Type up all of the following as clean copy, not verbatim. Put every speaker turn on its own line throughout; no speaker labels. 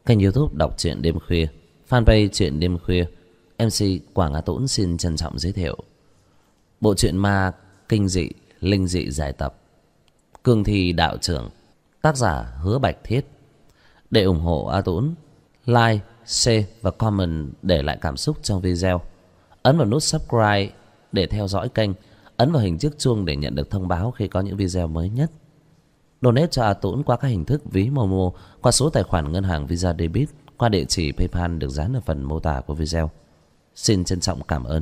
kênh YouTube đọc truyện đêm khuya, fanpage truyện đêm khuya. MC Quảng Á Tũng xin trân trọng giới thiệu bộ truyện ma kinh dị linh dị giải tập Cương Thi Đạo Trưởng, tác giả Hứa Bạch Thiết. Để ủng hộ A Tũng, like, share và comment để lại cảm xúc trong video. Ấn vào nút subscribe để theo dõi kênh, ấn vào hình chiếc chuông để nhận được thông báo khi có những video mới nhất. Donate cho A Tũng qua các hình thức ví Momo, qua số tài khoản ngân hàng Visa Debit, qua địa chỉ PayPal được dán ở phần mô tả của video. Xin trân trọng cảm ơn.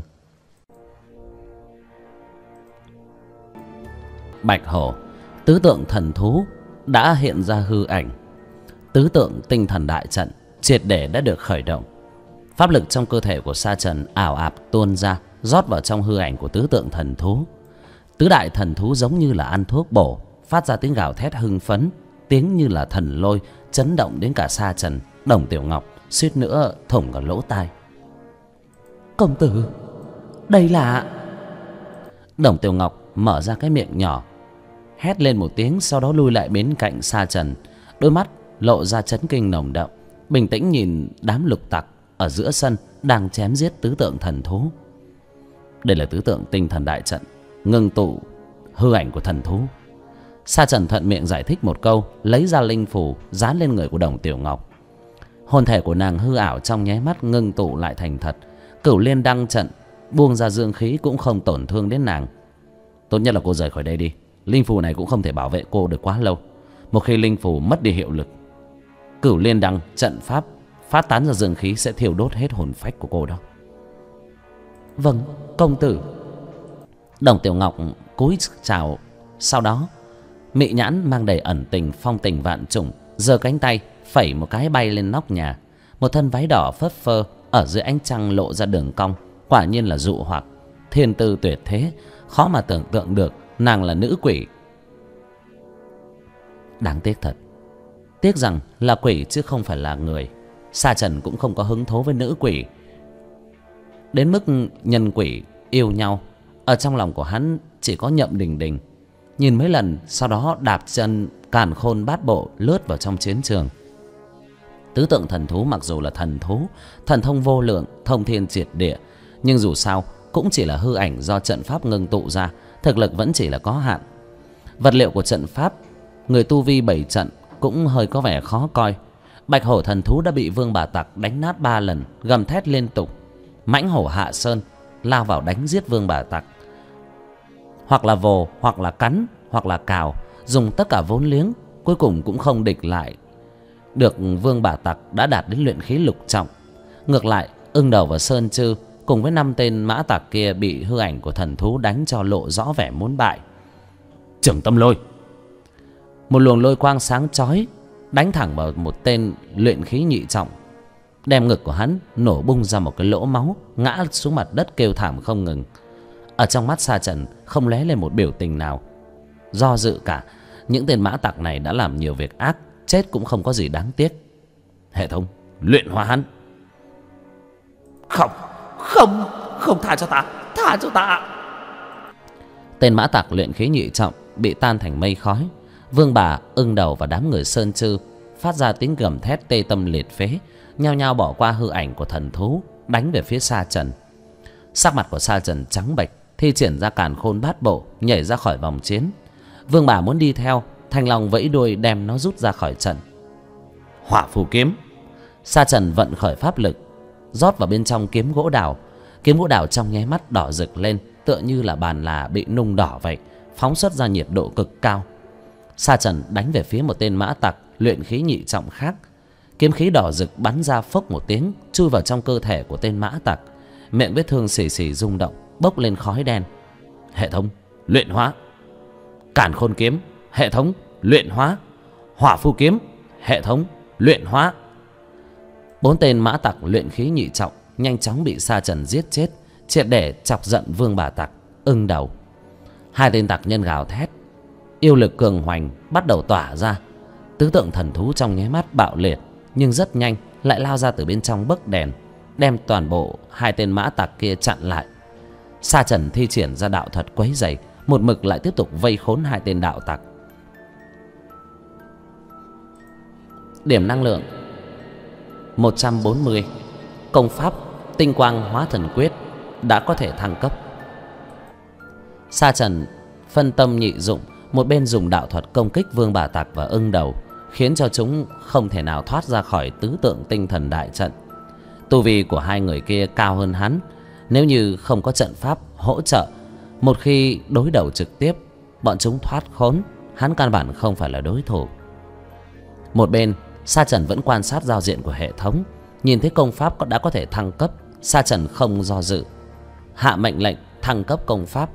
Bạch hổ, tứ tượng thần thú đã hiện ra hư ảnh. Tứ tượng tinh thần đại trận triệt để đã được khởi động. Pháp lực trong cơ thể của Sa Trần ảo ạt tuôn ra, rót vào trong hư ảnh của tứ tượng thần thú. Tứ đại thần thú giống như là ăn thuốc bổ, phát ra tiếng gào thét hưng phấn, tiếng như là thần lôi, chấn động đến cả Sa Trần. Đồng Tiểu Ngọc suýt nữa thủng cả lỗ tai. Công tử, đây là... Đồng Tiểu Ngọc mở ra cái miệng nhỏ, hét lên một tiếng, sau đó lui lại bên cạnh Sa Trần, đôi mắt lộ ra chấn kinh nồng đậm, bình tĩnh nhìn đám lục tặc ở giữa sân đang chém giết tứ tượng thần thú. Đây là tứ tượng tinh thần đại trận, ngưng tụ hư ảnh của thần thú. Sa Trần thuận miệng giải thích một câu, lấy ra linh phù dán lên người của Đồng Tiểu Ngọc. Hồn thể của nàng hư ảo trong nháy mắt ngưng tụ lại thành thật. Cửu Liên đăng trận buông ra dương khí cũng không tổn thương đến nàng. Tốt nhất là cô rời khỏi đây đi. Linh phù này cũng không thể bảo vệ cô được quá lâu. Một khi linh phù mất đi hiệu lực, Cửu Liên đăng trận pháp phát tán ra dương khí sẽ thiêu đốt hết hồn phách của cô đó. Vâng, công tử. Đồng Tiểu Ngọc cúi chào, sau đó mị nhãn mang đầy ẩn tình phong tình vạn trùng, giơ cánh tay phẩy một cái bay lên nóc nhà. Một thân váy đỏ phất phơ ở dưới ánh trăng lộ ra đường cong, quả nhiên là dụ hoặc, thiên tư tuyệt thế, khó mà tưởng tượng được nàng là nữ quỷ. Đáng tiếc thật, tiếc rằng là quỷ chứ không phải là người. Sa Trần cũng không có hứng thú với nữ quỷ đến mức nhân quỷ yêu nhau. Ở trong lòng của hắn chỉ có Nhậm Đình Đình. Nhìn mấy lần, sau đó đạp chân càn khôn bát bộ lướt vào trong chiến trường. Tứ tượng thần thú mặc dù là thần thú, thần thông vô lượng, thông thiên triệt địa, nhưng dù sao cũng chỉ là hư ảnh do trận pháp ngưng tụ ra, thực lực vẫn chỉ là có hạn. Vật liệu của trận pháp, người tu vi 7 trận cũng hơi có vẻ khó coi. Bạch hổ thần thú đã bị Vương Bà Tặc đánh nát 3 lần, gầm thét liên tục. Mãnh hổ Hạ Sơn lao vào đánh giết Vương Bà Tặc, hoặc là vồ, hoặc là cắn, hoặc là cào, dùng tất cả vốn liếng, cuối cùng cũng không địch lại được Vương Bà Tặc đã đạt đến luyện khí lục trọng. Ngược lại, Ưng Đầu và Sơn Trư cùng với 5 tên mã tặc kia bị hư ảnh của thần thú đánh cho lộ rõ vẻ muốn bại. Trưởng tâm lôi, một luồng lôi quang sáng chói đánh thẳng vào một tên luyện khí nhị trọng, đem ngực của hắn nổ bung ra một cái lỗ máu, ngã xuống mặt đất kêu thảm không ngừng. Ở trong mắt Sa Trần không lóe lên một biểu tình nào, do dự cả. Những tên mã tặc này đã làm nhiều việc ác, chết cũng không có gì đáng tiếc. Hệ thống, luyện hóa hắn. Không, tha cho ta, tha cho ta. Tên mã tặc luyện khí nhị trọng bị tan thành mây khói. Vương Bà, Ưng Đầu và đám người Sơn Trư phát ra tiếng gầm thét tê tâm liệt phế, nhao nhao bỏ qua hư ảnh của thần thú, đánh về phía Sa Trần. Sắc mặt của Sa Trần trắng bệch, thi triển ra càn khôn bát bộ, nhảy ra khỏi vòng chiến. Vương Bà muốn đi theo, Thanh Long vẫy đuôi đem nó rút ra khỏi trận. Hỏa phù kiếm. Sa Trần vận khởi pháp lực, rót vào bên trong kiếm gỗ đào. Kiếm gỗ đào trong nháy mắt đỏ rực lên, tựa như là bàn là bị nung đỏ vậy, phóng xuất ra nhiệt độ cực cao. Sa Trần đánh về phía một tên mã tặc luyện khí nhị trọng khác. Kiếm khí đỏ rực bắn ra phốc một tiếng, chui vào trong cơ thể của tên mã tặc. Miệng vết thương xì xì rung động, bốc lên khói đen. Hệ thống luyện hóa. Càn khôn kiếm, hệ thống luyện hóa. Hỏa phu kiếm, hệ thống luyện hóa. 4 tên mã tặc luyện khí nhị trọng nhanh chóng bị Sa Trần giết chết, triệt để chọc giận Vương Bà Tặc, Ưng Đầu. 2 tên tặc nhân gào thét, yêu lực cường hoành bắt đầu tỏa ra. Tứ tượng thần thú trong nháy mắt bạo liệt, nhưng rất nhanh lại lao ra từ bên trong bấc đèn, đem toàn bộ 2 tên mã tặc kia chặn lại. Sa Trần thi triển ra đạo thuật quấy rầy, một mực lại tiếp tục vây khốn 2 tên đạo tặc. Điểm năng lượng 140. Công pháp Tinh Quang Hóa Thần Quyết đã có thể thăng cấp. Sa Trần phân tâm nhị dụng, một bên dùng đạo thuật công kích Vương Bà Tặc và Ưng Đầu, khiến cho chúng không thể nào thoát ra khỏi tứ tượng tinh thần đại trận. Tu vi của hai người kia cao hơn hắn, nếu như không có trận pháp hỗ trợ, một khi đối đầu trực tiếp, bọn chúng thoát khốn, hắn căn bản không phải là đối thủ. Một bên, Sa Trần vẫn quan sát giao diện của hệ thống, nhìn thấy công pháp đã có thể thăng cấp, Sa Trần không do dự, hạ mệnh lệnh thăng cấp công pháp.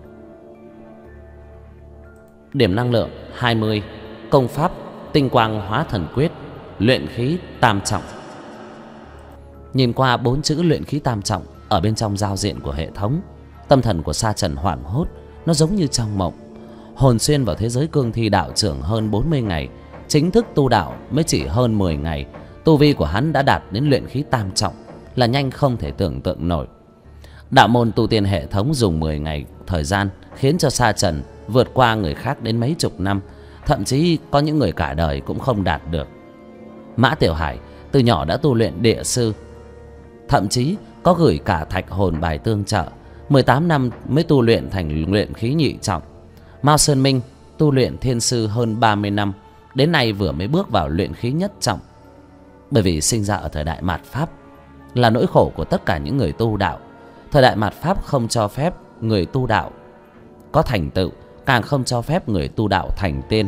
Điểm năng lượng 20. Công pháp Tinh Quang Hóa Thần Quyết, luyện khí tam trọng. Nhìn qua 4 chữ luyện khí tam trọng ở bên trong giao diện của hệ thống, tâm thần của Sa Trần hoảng hốt, nó giống như trong mộng. Hồn xuyên vào thế giới cương thi đạo trưởng hơn 40 ngày, chính thức tu đạo mới chỉ hơn 10 ngày, tu vi của hắn đã đạt đến luyện khí tam trọng, là nhanh không thể tưởng tượng nổi. Đạo môn tu tiên hệ thống dùng 10 ngày thời gian khiến cho Sa Trần vượt qua người khác đến mấy chục năm, thậm chí có những người cả đời cũng không đạt được. Mã Tiểu Hải từ nhỏ đã tu luyện địa sư, thậm chí có gửi cả thạch hồn bài tương trợ, 18 năm mới tu luyện thành luyện khí nhị trọng. Mao Sơn Minh tu luyện thiên sư hơn 30 năm, đến nay vừa mới bước vào luyện khí nhất trọng. Bởi vì sinh ra ở thời đại mạt Pháp là nỗi khổ của tất cả những người tu đạo. Thời đại mạt Pháp không cho phép người tu đạo có thành tựu, càng không cho phép người tu đạo thành tiên.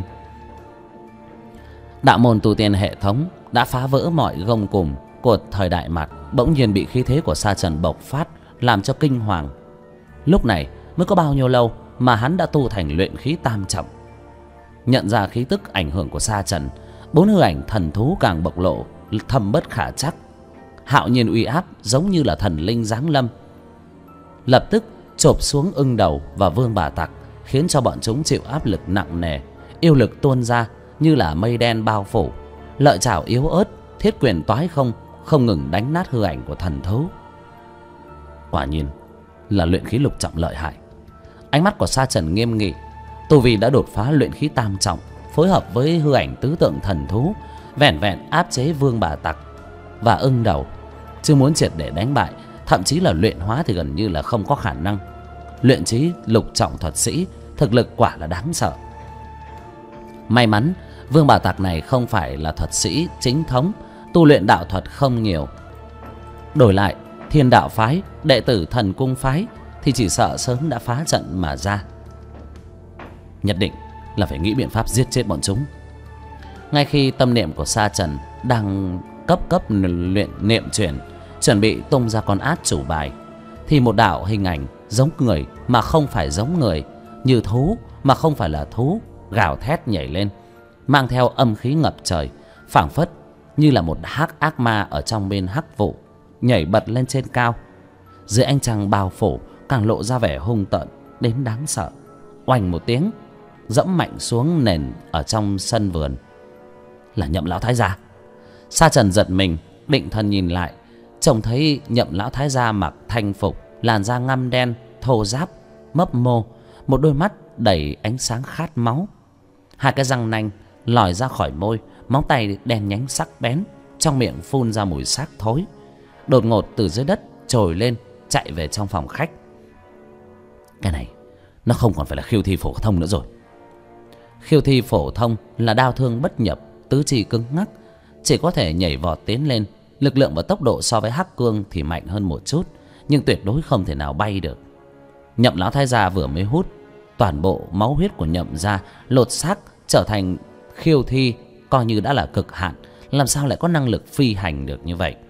Đạo môn tu tiên hệ thống đã phá vỡ mọi gông cùm của thời đại mạt, bỗng nhiên bị khí thế của Sa Trần bộc phát, làm cho kinh hoàng. Lúc này mới có bao nhiêu lâu mà hắn đã tu thành luyện khí tam trọng. Nhận ra khí tức ảnh hưởng của Sa Trần, 4 hư ảnh thần thú càng bộc lộ thâm bất khả trắc, hạo nhiên uy áp giống như là thần linh giáng lâm, lập tức chộp xuống Ưng Đầu và Vương Bà Tặc, khiến cho bọn chúng chịu áp lực nặng nề. Yêu lực tuôn ra như là mây đen bao phủ, lợi chảo yếu ớt, thiết quyền toái không ngừng đánh nát hư ảnh của thần thú. Quả nhiên là luyện khí lục trọng lợi hại. Ánh mắt của Sa Trần nghiêm nghị, tu vi đã đột phá luyện khí tam trọng, phối hợp với hư ảnh tứ tượng thần thú, vẻn vẹn áp chế Vương Bà Tặc và Ưng Đầu, chứ muốn triệt để đánh bại, thậm chí là luyện hóa thì gần như là không có khả năng. Luyện chí lục trọng thuật sĩ, thực lực quả là đáng sợ. May mắn Vương Bà Tặc này không phải là thuật sĩ chính thống, tu luyện đạo thuật không nhiều. Đổi lại Thiên Đạo phái, đệ tử Thần Cung phái thì chỉ sợ sớm đã phá trận mà ra. Nhất định là phải nghĩ biện pháp giết chết bọn chúng. Ngay khi tâm niệm của Sa Trần đang cấp luyện niệm chuyển, chuẩn bị tung ra con át chủ bài, thì một đạo hình ảnh giống người mà không phải giống người, như thú mà không phải là thú, gào thét nhảy lên, mang theo âm khí ngập trời, phảng phất như là một hắc ác ma ở trong bên hắc vụ, nhảy bật lên trên cao. Dưới ánh trăng bao phủ càng lộ ra vẻ hung tợn đến đáng sợ. Oành một tiếng, dẫm mạnh xuống nền ở trong sân vườn. Là Nhậm lão thái gia. Sa Trần giật mình, định thần nhìn lại, trông thấy Nhậm lão thái gia mặc thanh phục, làn da ngăm đen, thô ráp, mấp mô, một đôi mắt đầy ánh sáng khát máu, hai cái răng nanh lòi ra khỏi môi, móng tay đen nhánh sắc bén, trong miệng phun ra mùi xác thối. Đột ngột từ dưới đất trồi lên, chạy về trong phòng khách. Cái này nó không còn phải là khiêu thi phổ thông nữa rồi. Khiêu thi phổ thông là đao thương bất nhập, tứ chi cứng ngắc, chỉ có thể nhảy vọt tiến lên. Lực lượng và tốc độ so với hắc cương thì mạnh hơn một chút, nhưng tuyệt đối không thể nào bay được. Nhậm lão thái gia vừa mới hút toàn bộ máu huyết của Nhậm gia, lột xác trở thành khiêu thi, coi như đã là cực hạn, làm sao lại có năng lực phi hành được như vậy?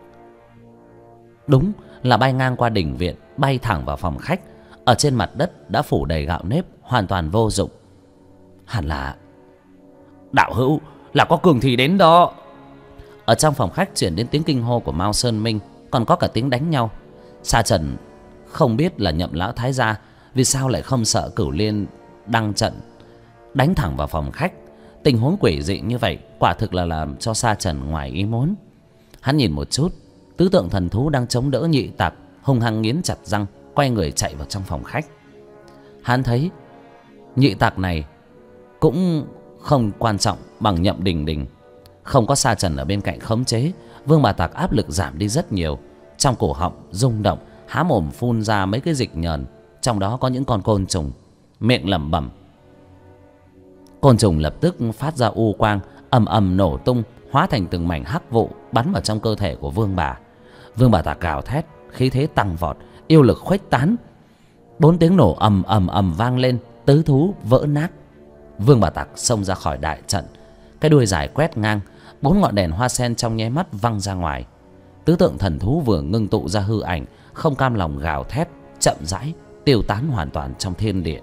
Đúng là bay ngang qua đình viện, bay thẳng vào phòng khách. Ở trên mặt đất đã phủ đầy gạo nếp, hoàn toàn vô dụng. Hẳn là đạo hữu, là có cường thi đến đó. Ở trong phòng khách chuyển đến tiếng kinh hô của Mao Sơn Minh, còn có cả tiếng đánh nhau. Sa Trần không biết là Nhậm lão thái gia vì sao lại không sợ Cửu Liên đăng trận, đánh thẳng vào phòng khách. Tình huống quỷ dị như vậy quả thực là làm cho Sa Trần ngoài ý muốn. Hắn nhìn một chút, tứ tượng thần thú đang chống đỡ Nhị Tặc, hung hăng nghiến chặt răng, quay người chạy vào trong phòng khách. Hắn thấy Nhị Tặc này cũng không quan trọng bằng Nhậm Đình Đình, Không có Sa Trần ở bên cạnh khống chế, Vương Bà Tặc áp lực giảm đi rất nhiều. Trong cổ họng rung động, há mồm phun ra mấy cái dịch nhờn, trong đó có những con côn trùng, miệng lẩm bẩm. Côn trùng lập tức phát ra u quang, ầm ầm nổ tung, hóa thành từng mảnh hắc vụ bắn vào trong cơ thể của Vương Bà. Vương Bà Tặc gào thét, khí thế tăng vọt, yêu lực khuếch tán. 4 tiếng nổ ầm ầm ầm vang lên, tứ thú vỡ nát. Vương Bà Tặc xông ra khỏi đại trận, cái đuôi dài quét ngang, 4 ngọn đèn hoa sen trong nháy mắt văng ra ngoài. Tứ tượng thần thú vừa ngưng tụ ra hư ảnh, không cam lòng gào thét, chậm rãi tiêu tán hoàn toàn trong thiên địa.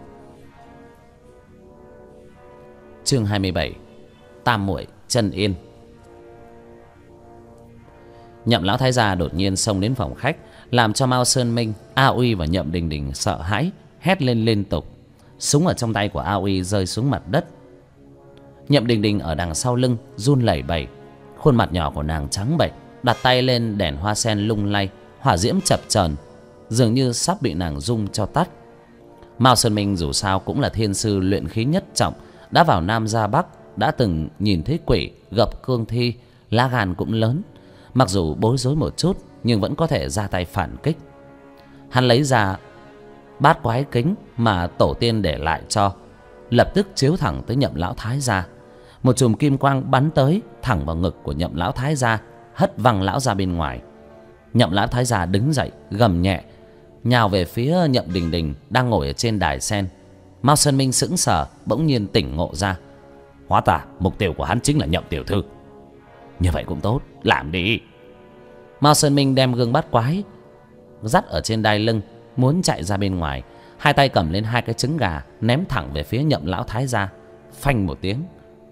Chương 27: Tam muội chân yên. Nhậm lão thái gia đột nhiên xông đến phòng khách, làm cho Mao Sơn Minh, A Uy và Nhậm Đình Đình sợ hãi, hét lên liên tục. Súng ở trong tay của A Uy rơi xuống mặt đất. Nhậm Đình Đình ở đằng sau lưng run lẩy bẩy, khuôn mặt nhỏ của nàng trắng bệch, đặt tay lên đèn hoa sen lung lay, hỏa diễm chập chờn, dường như sắp bị nàng rung cho tắt. Mao Sơn Minh dù sao cũng là thiên sư luyện khí nhất trọng, đã vào Nam ra Bắc, đã từng nhìn thấy quỷ, gặp cương thi, lá gan cũng lớn. Mặc dù bối rối một chút nhưng vẫn có thể ra tay phản kích. Hắn lấy ra bát quái kính mà tổ tiên để lại cho, lập tức chiếu thẳng tới Nhậm lão thái gia. Một chùm kim quang bắn tới thẳng vào ngực của Nhậm lão thái gia, hất văng lão ra bên ngoài. Nhậm lão thái gia đứng dậy gầm nhẹ, nhào về phía Nhậm Đình Đình đang ngồi ở trên đài sen. Mao Sơn Minh sững sờ, bỗng nhiên tỉnh ngộ ra, hóa ra mục tiêu của hắn chính là Nhậm tiểu thư. Như vậy cũng tốt, làm đi. Mao Sơn Minh đem gương bát quái dắt ở trên đai lưng, muốn chạy ra bên ngoài. Hai tay cầm lên 2 cái trứng gà, ném thẳng về phía Nhậm lão thái gia. Phanh một tiếng,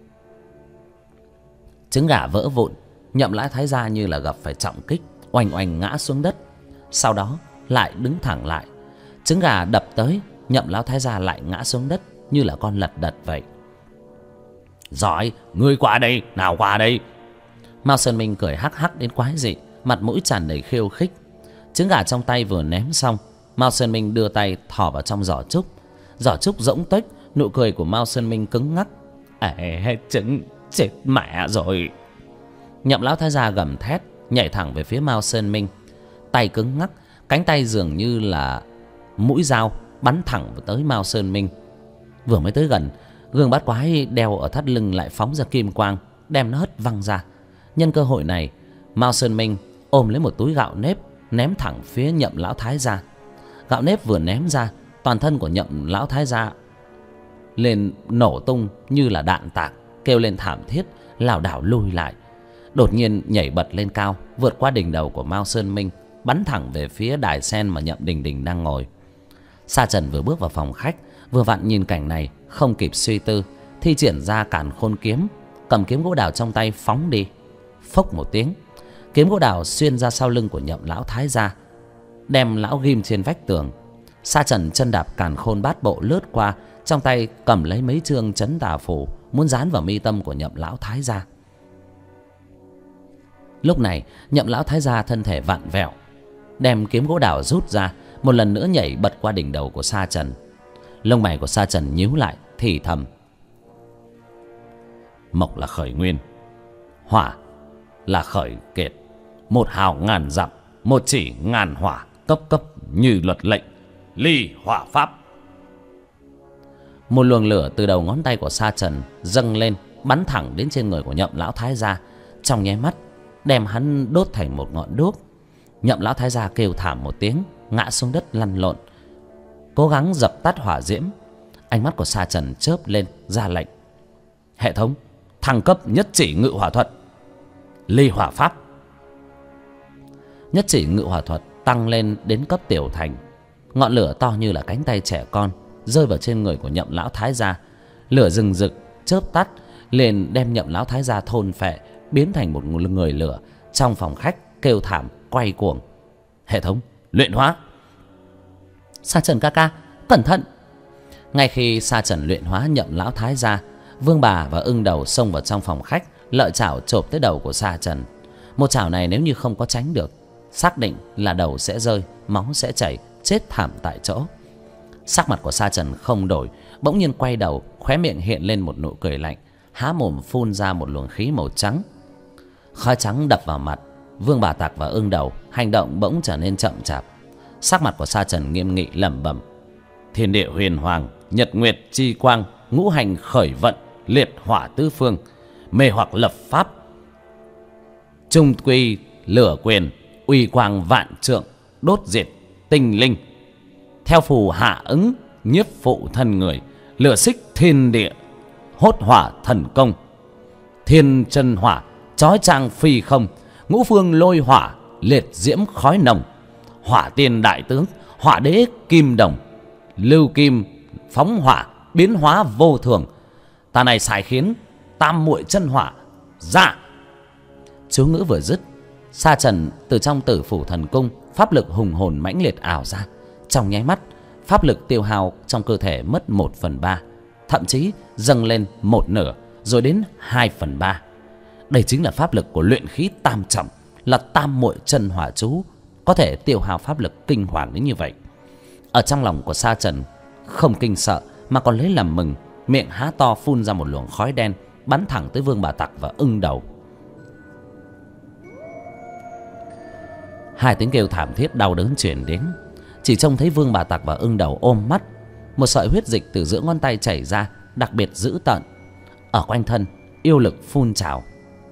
trứng gà vỡ vụn. Nhậm lão thái gia như là gặp phải trọng kích, oành oành ngã xuống đất. Sau đó lại đứng thẳng lại. Trứng gà đập tới, Nhậm lão thái gia lại ngã xuống đất như là con lật đật vậy. Giỏi, ngươi qua đây, nào qua đây. Mao Sơn Minh cười hắc hắc đến quái dị, mặt mũi tràn đầy khiêu khích. Trứng gà trong tay vừa ném xong, Mao Sơn Minh đưa tay thò vào trong giỏ trúc. Giỏ trúc rỗng tuếch, nụ cười của Mao Sơn Minh cứng ngắc. Trứng chết mẹ rồi. Nhậm lão thái gia gầm thét, nhảy thẳng về phía Mao Sơn Minh. Tay cứng ngắc, cánh tay dường như là mũi dao bắn thẳng tới Mao Sơn Minh. Vừa mới tới gần, gương bát quái đeo ở thắt lưng lại phóng ra kim quang, đem nó hất văng ra. Nhân cơ hội này, Mao Sơn Minh ôm lấy một túi gạo nếp, ném thẳng phía Nhậm lão thái gia. Gạo nếp vừa ném ra, toàn thân của Nhậm lão thái gia lên nổ tung như là đạn tạc, kêu lên thảm thiết, lảo đảo lùi lại. Đột nhiên nhảy bật lên cao, vượt qua đỉnh đầu của Mao Sơn Minh, bắn thẳng về phía đài sen mà Nhậm Đình Đình đang ngồi. Sa Trần vừa bước vào phòng khách, vừa vặn nhìn cảnh này, không kịp suy tư, thi triển ra Càn Khôn kiếm, cầm kiếm gỗ đào trong tay phóng đi. Phốc một tiếng, kiếm gỗ đào xuyên ra sau lưng của Nhậm lão thái gia, đem lão ghim trên vách tường. Sa Trần chân đạp Càn Khôn bát bộ lướt qua, trong tay cầm lấy mấy chương trấn tà phù, muốn dán vào mi tâm của Nhậm lão thái gia. Lúc này Nhậm lão thái gia thân thể vặn vẹo, đem kiếm gỗ đào rút ra, một lần nữa nhảy bật qua đỉnh đầu của Sa Trần. Lông mày của Sa Trần nhíu lại, thì thầm: Mộc là khởi nguyên, hỏa là khởi kiệt, một hào ngàn dặm, một chỉ ngàn hỏa, cấp cấp như luật lệnh, ly hỏa pháp. Một luồng lửa từ đầu ngón tay của Sa Trần dâng lên, bắn thẳng đến trên người của Nhậm lão thái gia, trong nháy mắt đem hắn đốt thành một ngọn đuốc. Nhậm lão thái gia kêu thảm một tiếng, ngã xuống đất lăn lộn, cố gắng dập tắt hỏa diễm. Ánh mắt của Sa Trần chớp lên, ra lệnh: Hệ thống thăng cấp nhất chỉ ngự hỏa thuật, ly hỏa pháp. Nhất chỉ ngự hỏa thuật tăng lên đến cấp tiểu thành. Ngọn lửa to như là cánh tay trẻ con rơi vào trên người của Nhậm lão thái gia. Lửa rừng rực chớp tắt, liền đem Nhậm lão thái gia thôn phệ, biến thành một người lửa. Trong phòng khách kêu thảm quay cuồng: Hệ thống luyện hóa. Sa Trần ca ca, cẩn thận. Ngay khi Sa Trần luyện hóa Nhậm lão thái gia, Vương Bà và Ưng Đầu xông vào trong phòng khách, lợi chảo chộp tới đầu của Sa Trần. Một chảo này nếu như không có tránh được, xác định là đầu sẽ rơi, máu sẽ chảy, chết thảm tại chỗ. Sắc mặt của Sa Trần không đổi, bỗng nhiên quay đầu, khóe miệng hiện lên một nụ cười lạnh, há mồm phun ra một luồng khí màu trắng, Khói trắng đập vào mặt. Vương Bà Tặc và Ưng Đầu hành động bỗng trở nên chậm chạp. Sắc mặt của Sa Trần nghiêm nghị lẩm bẩm: thiên địa huyền hoàng, nhật nguyệt chi quang, ngũ hành khởi vận, liệt hỏa tứ phương, mê hoặc lập pháp, trung quy lửa quyền, uy quang vạn trượng, đốt diệt tinh linh. Theo phù hạ ứng, nhiếp phụ thân người, lửa xích thiên địa, hốt hỏa thần công, thiên chân hỏa, chói chang phi không, ngũ phương lôi hỏa, liệt diễm khói nồng, hỏa tiên đại tướng, hỏa đế kim đồng, lưu kim phóng hỏa, biến hóa vô thường. Ta này xài khiến tam muội chân hỏa ra. Chú ngữ vừa dứt, Sa Trần từ trong Tử Phủ Thần Cung, pháp lực hùng hồn mãnh liệt ảo ra. Trong nháy mắt, pháp lực tiêu hao trong cơ thể mất 1/3, thậm chí dâng lên 1/2, rồi đến 2/3. Đây chính là pháp lực của luyện khí tam trọng, là tam muội chân hỏa chú, có thể tiêu hao pháp lực kinh hoàng đến như vậy. Ở trong lòng của Sa Trần không kinh sợ mà còn lấy làm mừng, miệng há to phun ra một luồng khói đen bắn thẳng tới Vương Bà Tặc và Ưng Đầu. Hai tiếng kêu thảm thiết đau đớn truyền đến. Chỉ trông thấy Vương Bà Tặc và Ưng Đầu ôm mắt, một sợi huyết dịch từ giữa ngón tay chảy ra, đặc biệt dữ tợn. Ở quanh thân yêu lực phun trào.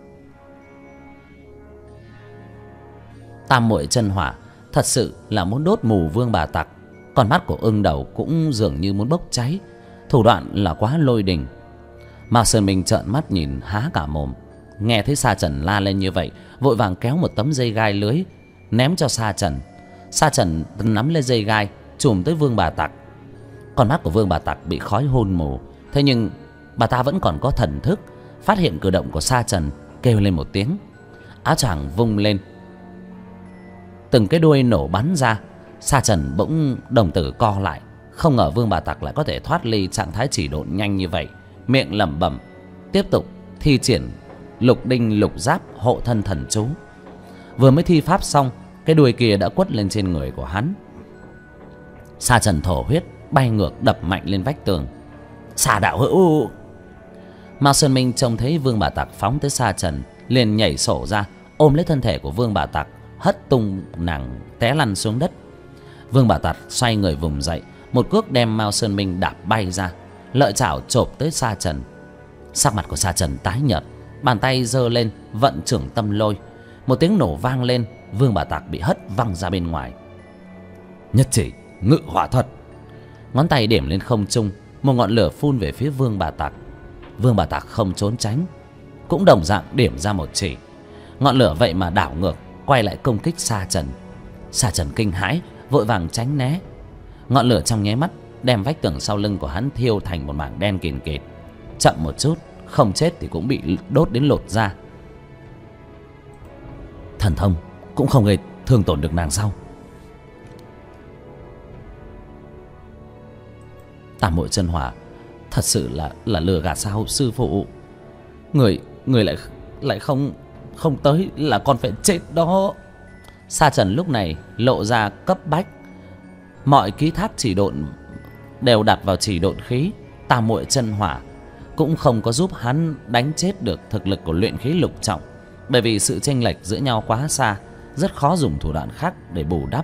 Tam muội chân hỏa thật sự là muốn đốt mù Vương Bà Tặc. Còn mắt của Ưng Đầu cũng dường như muốn bốc cháy, thủ đoạn là quá lôi đình. Mao Sơn Minh trợn mắt nhìn há cả mồm. Nghe thấy Sa Trần la lên như vậy, vội vàng kéo một tấm dây gai lưới ném cho Sa Trần. Sa Trần nắm lên dây gai chùm tới Vương Bà Tặc. Con mắt của Vương Bà Tặc bị khói hôn mù, thế nhưng bà ta vẫn còn có thần thức, phát hiện cử động của Sa Trần, kêu lên một tiếng. Áo choàng vung lên, từng cái đuôi nổ bắn ra. Sa Trần bỗng đồng tử co lại, không ngờ Vương Bà Tặc lại có thể thoát ly trạng thái chỉ độn nhanh như vậy. Miệng lẩm bẩm, tiếp tục thi triển lục đinh lục giáp hộ thân thần chú. Vừa mới thi pháp xong, cái đuôi kia đã quất lên trên người của hắn. Sa Trần thổ huyết, bay ngược đập mạnh lên vách tường. Sa đạo hữu! Mao Sơn Minh trông thấy Vương Bà Tặc phóng tới Sa Trần, liền nhảy sổ ra, ôm lấy thân thể của Vương Bà Tặc, hất tung nàng té lăn xuống đất. Vương Bà Tặc xoay người vùng dậy, một cước đem Mao Sơn Minh đạp bay ra, lợi chảo chộp tới Sa Trần. Sắc mặt của Sa Trần tái nhợt, bàn tay giơ lên vận trưởng tâm lôi. Một tiếng nổ vang lên, Vương Bà Tặc bị hất văng ra bên ngoài. Nhất chỉ ngự hỏa thuật. Ngón tay điểm lên không trung, một ngọn lửa phun về phía Vương Bà Tặc. Vương Bà Tặc không trốn tránh, cũng đồng dạng điểm ra một chỉ. Ngọn lửa vậy mà đảo ngược, quay lại công kích Sa Trần. Sa Trần kinh hãi, vội vàng tránh né. Ngọn lửa trong nháy mắt đem vách tường sau lưng của hắn thiêu thành một mảng đen kìn kịt. Chậm một chút, không chết thì cũng bị đốt đến lột da. Thần thông cũng không gây thương tổn được nàng sau. Tam muội chân hỏa thật sự là lừa gạt sao sư phụ? Người lại không tới là con phải chết đó. Sa Trần lúc này lộ ra cấp bách. Mọi ký thác chỉ độn đều đặt vào chỉ độn khí. Tam muội chân hỏa cũng không có giúp hắn đánh chết được thực lực của luyện khí lục trọng, bởi vì sự chênh lệch giữa nhau quá xa, rất khó dùng thủ đoạn khác để bù đắp.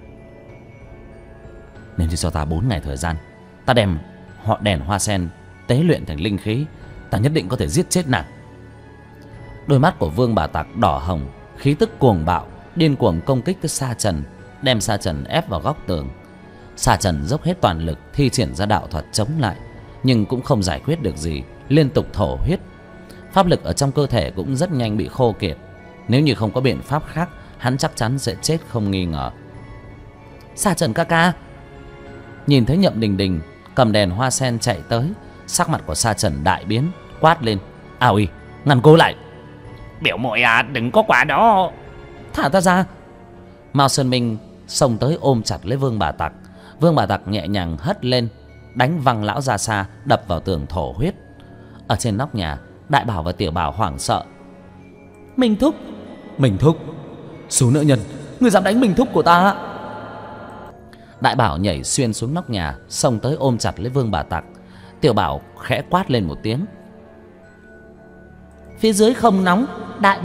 Nên cho ta 4 ngày thời gian, ta đem họ đèn hoa sen tế luyện thành linh khí, ta nhất định có thể giết chết nàng. Đôi mắt của Vương Bà Tặc đỏ hồng, khí tức cuồng bạo, điên cuồng công kích tới Sa Trần, đem Sa Trần ép vào góc tường. Sa Trần dốc hết toàn lực thi triển ra đạo thuật chống lại, nhưng cũng không giải quyết được gì, liên tục thổ huyết. Pháp lực ở trong cơ thể cũng rất nhanh bị khô kiệt. Nếu như không có biện pháp khác, hắn chắc chắn sẽ chết không nghi ngờ. Sa Trần ca ca! Nhìn thấy Nhậm Đình Đình cầm đèn hoa sen chạy tới, sắc mặt của Sa Trần đại biến, quát lên: "A Uy, ngăn cô lại!" "Biểu muội à, đừng có quả đó!" "Thả ta ra!" Mao Sơn Minh xông tới ôm chặt lấy Vương Bà Tặc. Vương Bà Tặc nhẹ nhàng hất lên, đánh văng lão ra xa, đập vào tường thổ huyết. Ở trên nóc nhà, Đại Bảo và Tiểu Bảo hoảng sợ: Minh thúc! Minh thúc! Số nữ nhân, người dám đánh Minh thúc của ta! Đại Bảo nhảy xuyên xuống nóc nhà, xông tới ôm chặt lấy Vương Bà Tặc. Tiểu Bảo khẽ quát lên một tiếng: "Phía dưới không nóng, Đại Bảo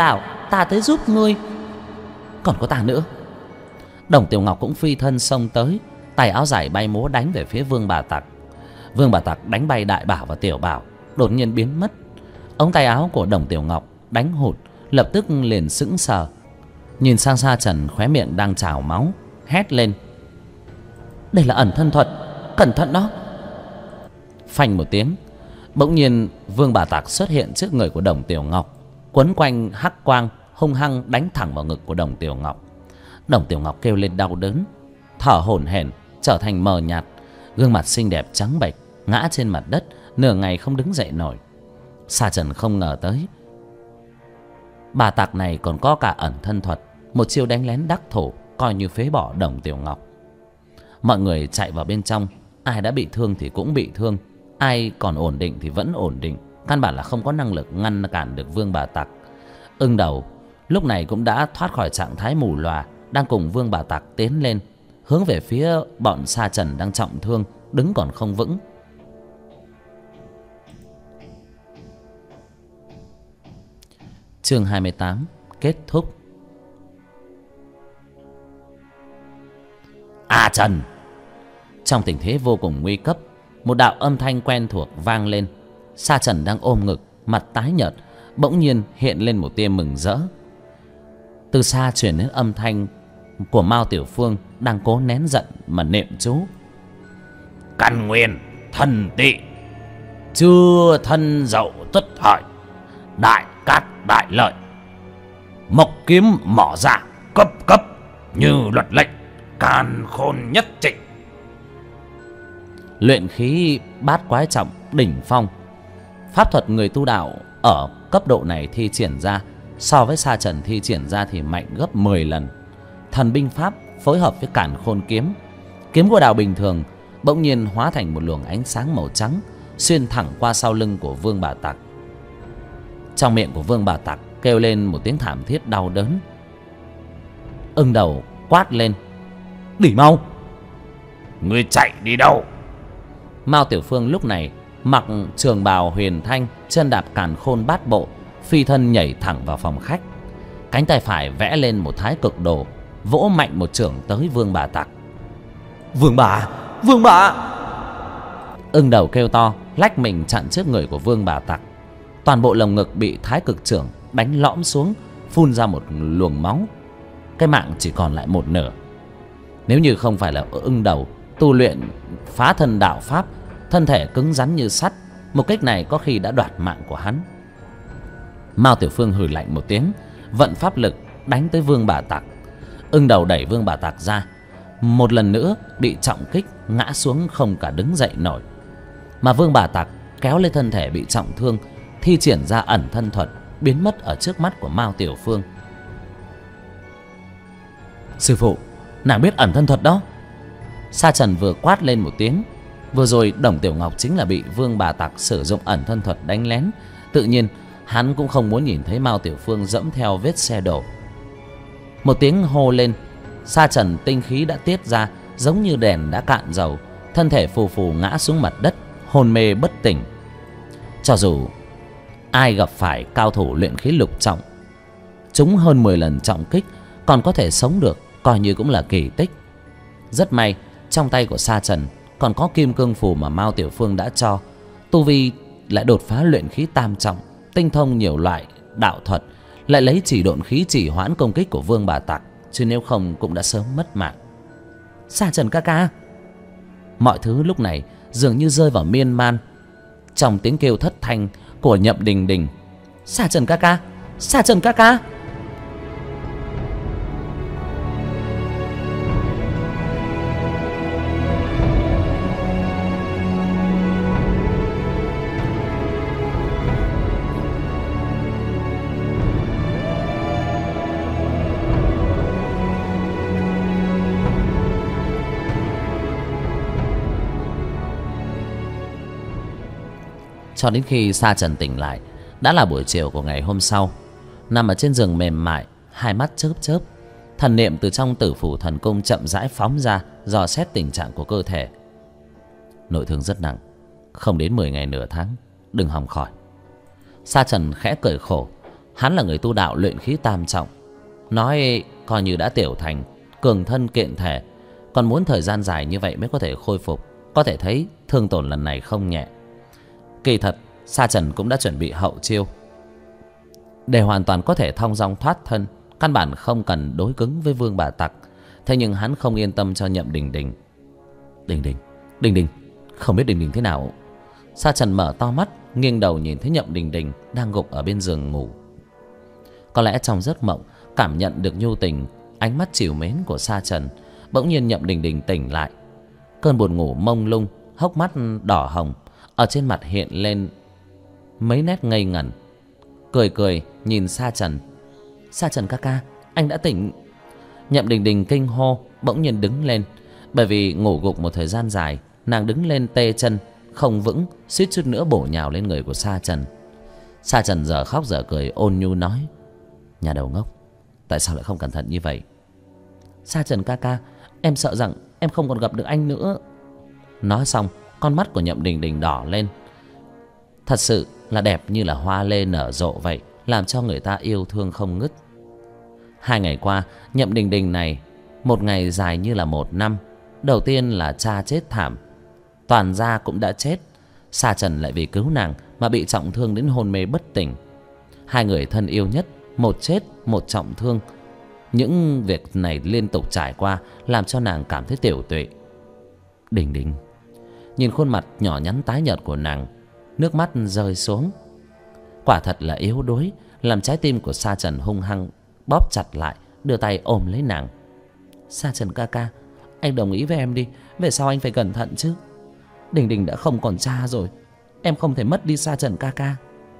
ta tới giúp ngươi. Còn có ta nữa. Đồng Tiểu Ngọc cũng phi thân xông tới, tay áo dài bay múa đánh về phía Vương Bà Tặc. Vương Bà Tặc đánh bay Đại Bảo và Tiểu Bảo, đột nhiên biến mất. Ống tay áo của Đồng Tiểu Ngọc đánh hụt, lập tức liền sững sờ, nhìn sang Sa Trần khóe miệng đang trào máu, hét lên: đây là ẩn thân thuật, cẩn thận đó. Phanh một tiếng, bỗng nhiên Vương Bà Tặc xuất hiện trước người của Đồng Tiểu Ngọc, quấn quanh hắc quang, hung hăng đánh thẳng vào ngực của Đồng Tiểu Ngọc. Đồng Tiểu Ngọc kêu lên đau đớn, thở hổn hển, trở thành mờ nhạt, gương mặt xinh đẹp trắng bệch, ngã trên mặt đất, nửa ngày không đứng dậy nổi. Sa Trần không ngờ tới bà Tặc này còn có cả ẩn thân thuật, một chiêu đánh lén đắc thủ, coi như phế bỏ Đồng Tiểu Ngọc. Mọi người chạy vào bên trong, ai đã bị thương thì cũng bị thương, ai còn ổn định thì vẫn ổn định, căn bản là không có năng lực ngăn cản được Vương Bà Tặc. Ưng Đầu lúc này cũng đã thoát khỏi trạng thái mù lòa, đang cùng Vương Bà Tặc tiến lên, hướng về phía bọn Sa Trần đang trọng thương, đứng còn không vững. Chương 28 kết thúc. À Trần! Trong tình thế vô cùng nguy cấp, một đạo âm thanh quen thuộc vang lên. Sa Trần đang ôm ngực, mặt tái nhợt, bỗng nhiên hiện lên một tia mừng rỡ. Từ xa truyền đến âm thanh của Mao Tiểu Phương đang cố nén giận mà niệm chú: căn nguyên thần tị, chưa thân dậu tất hợi, đại cát đại lợi, mộc kiếm mỏ dạ cấp cấp, như luật lệnh càn khôn nhất trịnh. Luyện khí bát quái trọng đỉnh phong, pháp thuật người tu đạo ở cấp độ này thi triển ra so với Sa Trần thi triển ra thì mạnh gấp 10 lần. Thần binh pháp phối hợp với càn khôn kiếm, kiếm của đạo bình thường bỗng nhiên hóa thành một luồng ánh sáng màu trắng, xuyên thẳng qua sau lưng của Vương Bà Tặc. Trong miệng của Vương Bà Tặc kêu lên một tiếng thảm thiết đau đớn. Ưng Đầu quát lên: đi mau! Ngươi chạy đi đâu? Mao Tiểu Phương lúc này mặc trường bào huyền thanh, chân đạp càn khôn bát bộ, phi thân nhảy thẳng vào phòng khách. Cánh tay phải vẽ lên một thái cực đồ, vỗ mạnh một chưởng tới Vương Bà Tặc. Vương Bà! Vương Bà! Ưng Đầu kêu to, lách mình chặn trước người của Vương Bà Tặc. Toàn bộ lồng ngực bị thái cực chưởng đánh lõm xuống, phun ra một luồng máu. Cái mạng chỉ còn lại một nửa. Nếu như không phải là Ưng Đầu tu luyện phá thân đạo pháp, thân thể cứng rắn như sắt, một kích này có khi đã đoạt mạng của hắn. Mao Tiểu Phương hừ lạnh một tiếng, vận pháp lực đánh tới Vương Bà Tặc. Ưng Đầu đẩy Vương Bà Tặc ra, một lần nữa bị trọng kích, ngã xuống không cả đứng dậy nổi. Mà Vương Bà Tặc kéo lên thân thể bị trọng thương, thi triển ra ẩn thân thuật, biến mất ở trước mắt của Mao Tiểu Phương. Sư phụ, nàng biết ẩn thân thuật đó. Sa Trần vừa quát lên một tiếng. Vừa rồi Đồng Tiểu Ngọc chính là bị Vương Bà Tặc sử dụng ẩn thân thuật đánh lén, tự nhiên hắn cũng không muốn nhìn thấy Mao Tiểu Phương dẫm theo vết xe đổ. Một tiếng hô lên, Sa Trần tinh khí đã tiết ra, giống như đèn đã cạn dầu, thân thể phù phù ngã xuống mặt đất, hôn mê bất tỉnh. Cho dù ai gặp phải cao thủ luyện khí lục trọng, trúng hơn 10 lần trọng kích còn có thể sống được, coi như cũng là kỳ tích. Rất may trong tay của Sa Trần còn có kim cương phù mà Mao Tiểu Phương đã cho, tu vi lại đột phá luyện khí tam trọng, tinh thông nhiều loại đạo thuật, lại lấy chỉ độn khí chỉ hoãn công kích của Vương Bà Tặc, chứ nếu không cũng đã sớm mất mạng. Sa Trần ca ca! Mọi thứ lúc này dường như rơi vào miên man trong tiếng kêu thất thanh của Nhậm Đình Đình. Sa Trần ca ca! Sa Trần ca ca! Cho đến khi Sa Trần tỉnh lại đã là buổi chiều của ngày hôm sau. Nằm ở trên giường mềm mại, hai mắt chớp chớp, thần niệm từ trong tử phủ thần cung chậm rãi phóng ra, dò xét tình trạng của cơ thể. Nội thương rất nặng, không đến 10 ngày nửa tháng, đừng hòng khỏi. Sa Trần khẽ cười khổ, Hắn là người tu đạo luyện khí tam trọng, nói coi như đã tiểu thành, cường thân kiện thể, còn muốn thời gian dài như vậy mới có thể khôi phục. Có thể thấy thương tổn lần này không nhẹ. Kỳ thật Sa Trần cũng đã chuẩn bị hậu chiêu để hoàn toàn có thể thong dong thoát thân, căn bản không cần đối cứng với Vương Bà Tặc. Thế nhưng hắn không yên tâm cho Nhậm Đình Đình. Đình Đình, không biết Đình Đình thế nào. Sa Trần mở to mắt, nghiêng đầu nhìn thấy Nhậm Đình Đình đang gục ở bên giường ngủ. Có lẽ trong giấc mộng cảm nhận được nhu tình, ánh mắt trìu mến của Sa Trần, bỗng nhiên Nhậm Đình Đình tỉnh lại. Cơn buồn ngủ mông lung, hốc mắt đỏ hồng, ở trên mặt hiện lên mấy nét ngây ngẩn. Cười cười nhìn Sa Trần. Sa Trần ca ca, anh đã tỉnh. Nhậm Đình Đình kinh hô, bỗng nhiên đứng lên. Bởi vì ngủ gục một thời gian dài, nàng đứng lên tê chân, không vững, suýt chút nữa bổ nhào lên người của Sa Trần. Sa Trần giờ khóc giờ cười, ôn nhu nói: nhà đầu ngốc, tại sao lại không cẩn thận như vậy? Sa Trần ca ca, em sợ rằng em không còn gặp được anh nữa. Nói xong, con mắt của Nhậm Đình Đình đỏ lên. Thật sự là đẹp như là hoa lê nở rộ vậy, làm cho người ta yêu thương không ngứt. 2 ngày qua, Nhậm Đình Đình này một ngày dài như là 1 năm. Đầu tiên là cha chết thảm, toàn gia cũng đã chết. Sa Trần lại vì cứu nàng mà bị trọng thương đến hôn mê bất tỉnh. 2 người thân yêu nhất, một chết một trọng thương. Những việc này liên tục trải qua làm cho nàng cảm thấy tiểu tụy. Đình Đình nhìn khuôn mặt nhỏ nhắn tái nhợt của nàng, nước mắt rơi xuống. Quả thật là yếu đuối, làm trái tim của Sa Trần hung hăng bóp chặt lại, đưa tay ôm lấy nàng. Sa Trần ca ca, anh đồng ý với em đi, về sau anh phải cẩn thận chứ. Đình Đình đã không còn cha rồi, em không thể mất đi Sa Trần ca ca.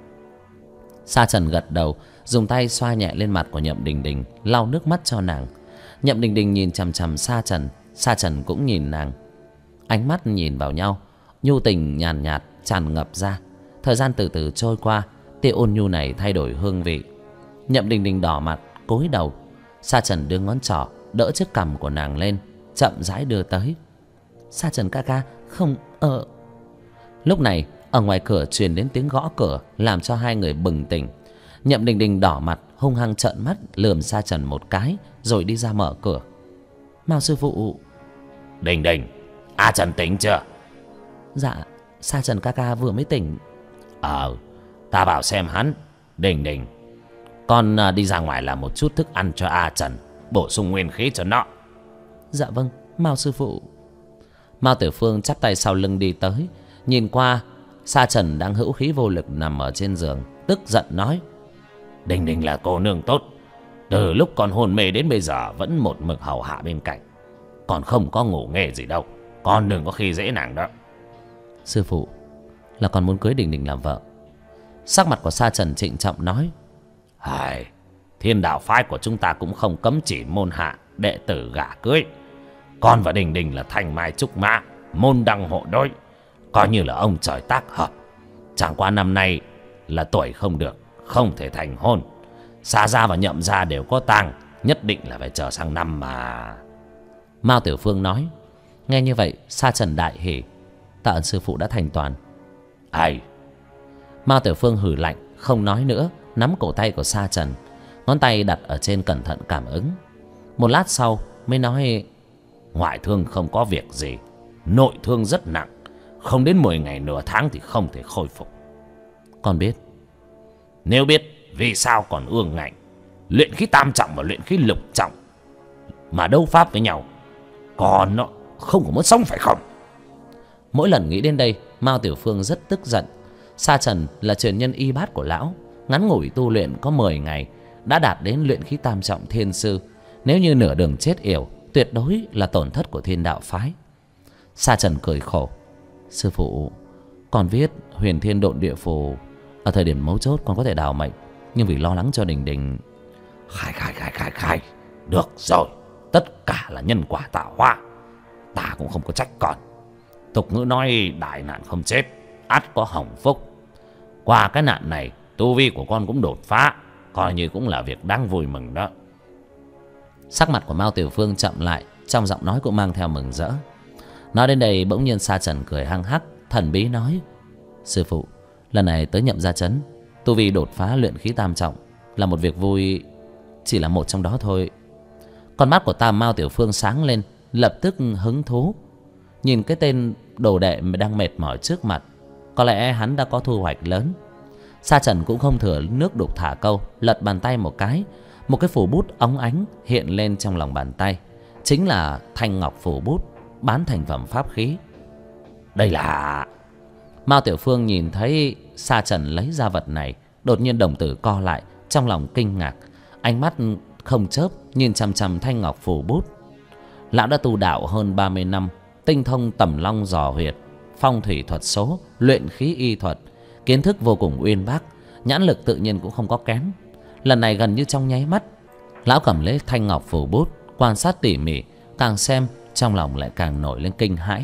Sa Trần gật đầu, dùng tay xoa nhẹ lên mặt của Nhậm Đình Đình, lau nước mắt cho nàng. Nhậm Đình Đình nhìn chằm chằm Sa Trần, Sa Trần cũng nhìn nàng. Ánh mắt nhìn vào nhau, nhu tình nhàn nhạt tràn ngập ra. Thời gian từ từ trôi qua, tia ôn nhu này thay đổi hương vị. Nhậm Đình Đình đỏ mặt, cúi đầu. Sa Trần đưa ngón trỏ đỡ chiếc cằm của nàng lên, chậm rãi đưa tới. Sa Trần ca ca, không Lúc này ở ngoài cửa truyền đến tiếng gõ cửa, làm cho 2 người bừng tỉnh. Nhậm Đình Đình đỏ mặt, hung hăng trợn mắt lườm Sa Trần một cái, rồi đi ra mở cửa. Mao sư phụ.
Đình Đình, A Trần tỉnh chưa?
Dạ, Sa Trần ca ca vừa mới tỉnh.
Ta bảo xem hắn. Đình Đình, con đi ra ngoài làm một chút thức ăn cho A Trần, bổ sung nguyên khí cho nó.
Dạ vâng, Mao sư phụ. Mao Tiểu Phương chắp tay sau lưng đi tới, nhìn qua Sa Trần đang hữu khí vô lực nằm ở trên giường, tức giận nói:
Đình Đình là cô nương tốt, từ lúc con hôn mê đến bây giờ vẫn một mực hầu hạ bên cạnh, còn không có ngủ nghề gì đâu. Con đừng có khi dễ nàng đó.
Sư phụ, là con muốn cưới Đình Đình làm vợ. Sắc mặt của Sa Trần trịnh trọng nói:
Thiên đạo phái của chúng ta cũng không cấm chỉ môn hạ đệ tử gả cưới. Con và Đình Đình là thành mai trúc mã, môn đăng hộ đối, coi như là ông trời tác hợp. Chẳng qua năm nay là tuổi không được, không thể thành hôn. Sa gia và Nhậm gia đều có tang, nhất định là phải chờ sang năm mà.
Mao Tiểu Phương nói. Nghe như vậy, Sa Trần đại hỉ. Tạ ơn sư phụ đã thành toàn. Mao Tiểu Phương hừ lạnh, không nói nữa, nắm cổ tay của Sa Trần, ngón tay đặt ở trên cẩn thận cảm ứng. Một lát sau mới nói:
ngoại thương không có việc gì, nội thương rất nặng, không đến 10 ngày nửa tháng thì không thể khôi phục.
Con biết.
Nếu biết, vì sao còn ương ngạnh? Luyện khí tam trọng và luyện khí lục trọng mà đấu pháp với nhau, còn nó không có muốn sống phải không?
Mỗi lần nghĩ đến đây, Mao Tiểu Phương rất tức giận. Sa Trần là truyền nhân y bát của lão, ngắn ngủi tu luyện có 10 ngày đã đạt đến luyện khí tam trọng thiên sư. Nếu như nửa đường chết yểu, tuyệt đối là tổn thất của thiên đạo phái. Sa Trần cười khổ: sư phụ, con viết huyền thiên độn địa phù, ở thời điểm mấu chốt con có thể đào mệnh, nhưng vì lo lắng cho Đình Đình.
Khai. Được rồi, tất cả là nhân quả tạo hóa, ta cũng không có trách con. Tục ngữ nói đại nạn không chết, ắt có hồng phúc. Qua cái nạn này, tu vi của con cũng đột phá, coi như cũng là việc đáng vui mừng đó.
Sắc mặt của Mao Tiểu Phương chậm lại, trong giọng nói cũng mang theo mừng rỡ. Nói đến đây bỗng nhiên Sa Trần cười hăng hắc, thần bí nói: sư phụ, lần này tới Nhậm gia trấn, tu vi đột phá luyện khí tam trọng, là một việc vui, chỉ là một trong đó thôi. Con mắt của Tam Mao Tiểu Phương sáng lên, lập tức hứng thú. Nhìn cái tên đồ đệ đang mệt mỏi trước mặt, có lẽ hắn đã có thu hoạch lớn. Sa Trần cũng không thừa nước đục thả câu, lật bàn tay một cái, một cái phù bút óng ánh hiện lên trong lòng bàn tay. Chính là thanh ngọc phù bút, bán thành phẩm pháp khí.
Đây là...
Mao Tiểu Phương nhìn thấy Sa Trần lấy ra vật này, đột nhiên đồng tử co lại, trong lòng kinh ngạc, ánh mắt không chớp nhìn chằm chằm thanh ngọc phù bút. Lão đã tu đạo hơn 30 năm, tinh thông tầm long dò huyệt, phong thủy thuật số, luyện khí y thuật, kiến thức vô cùng uyên bác, nhãn lực tự nhiên cũng không có kém. Lần này gần như trong nháy mắt, lão cầm lấy thanh ngọc phù bút, quan sát tỉ mỉ, càng xem trong lòng lại càng nổi lên kinh hãi.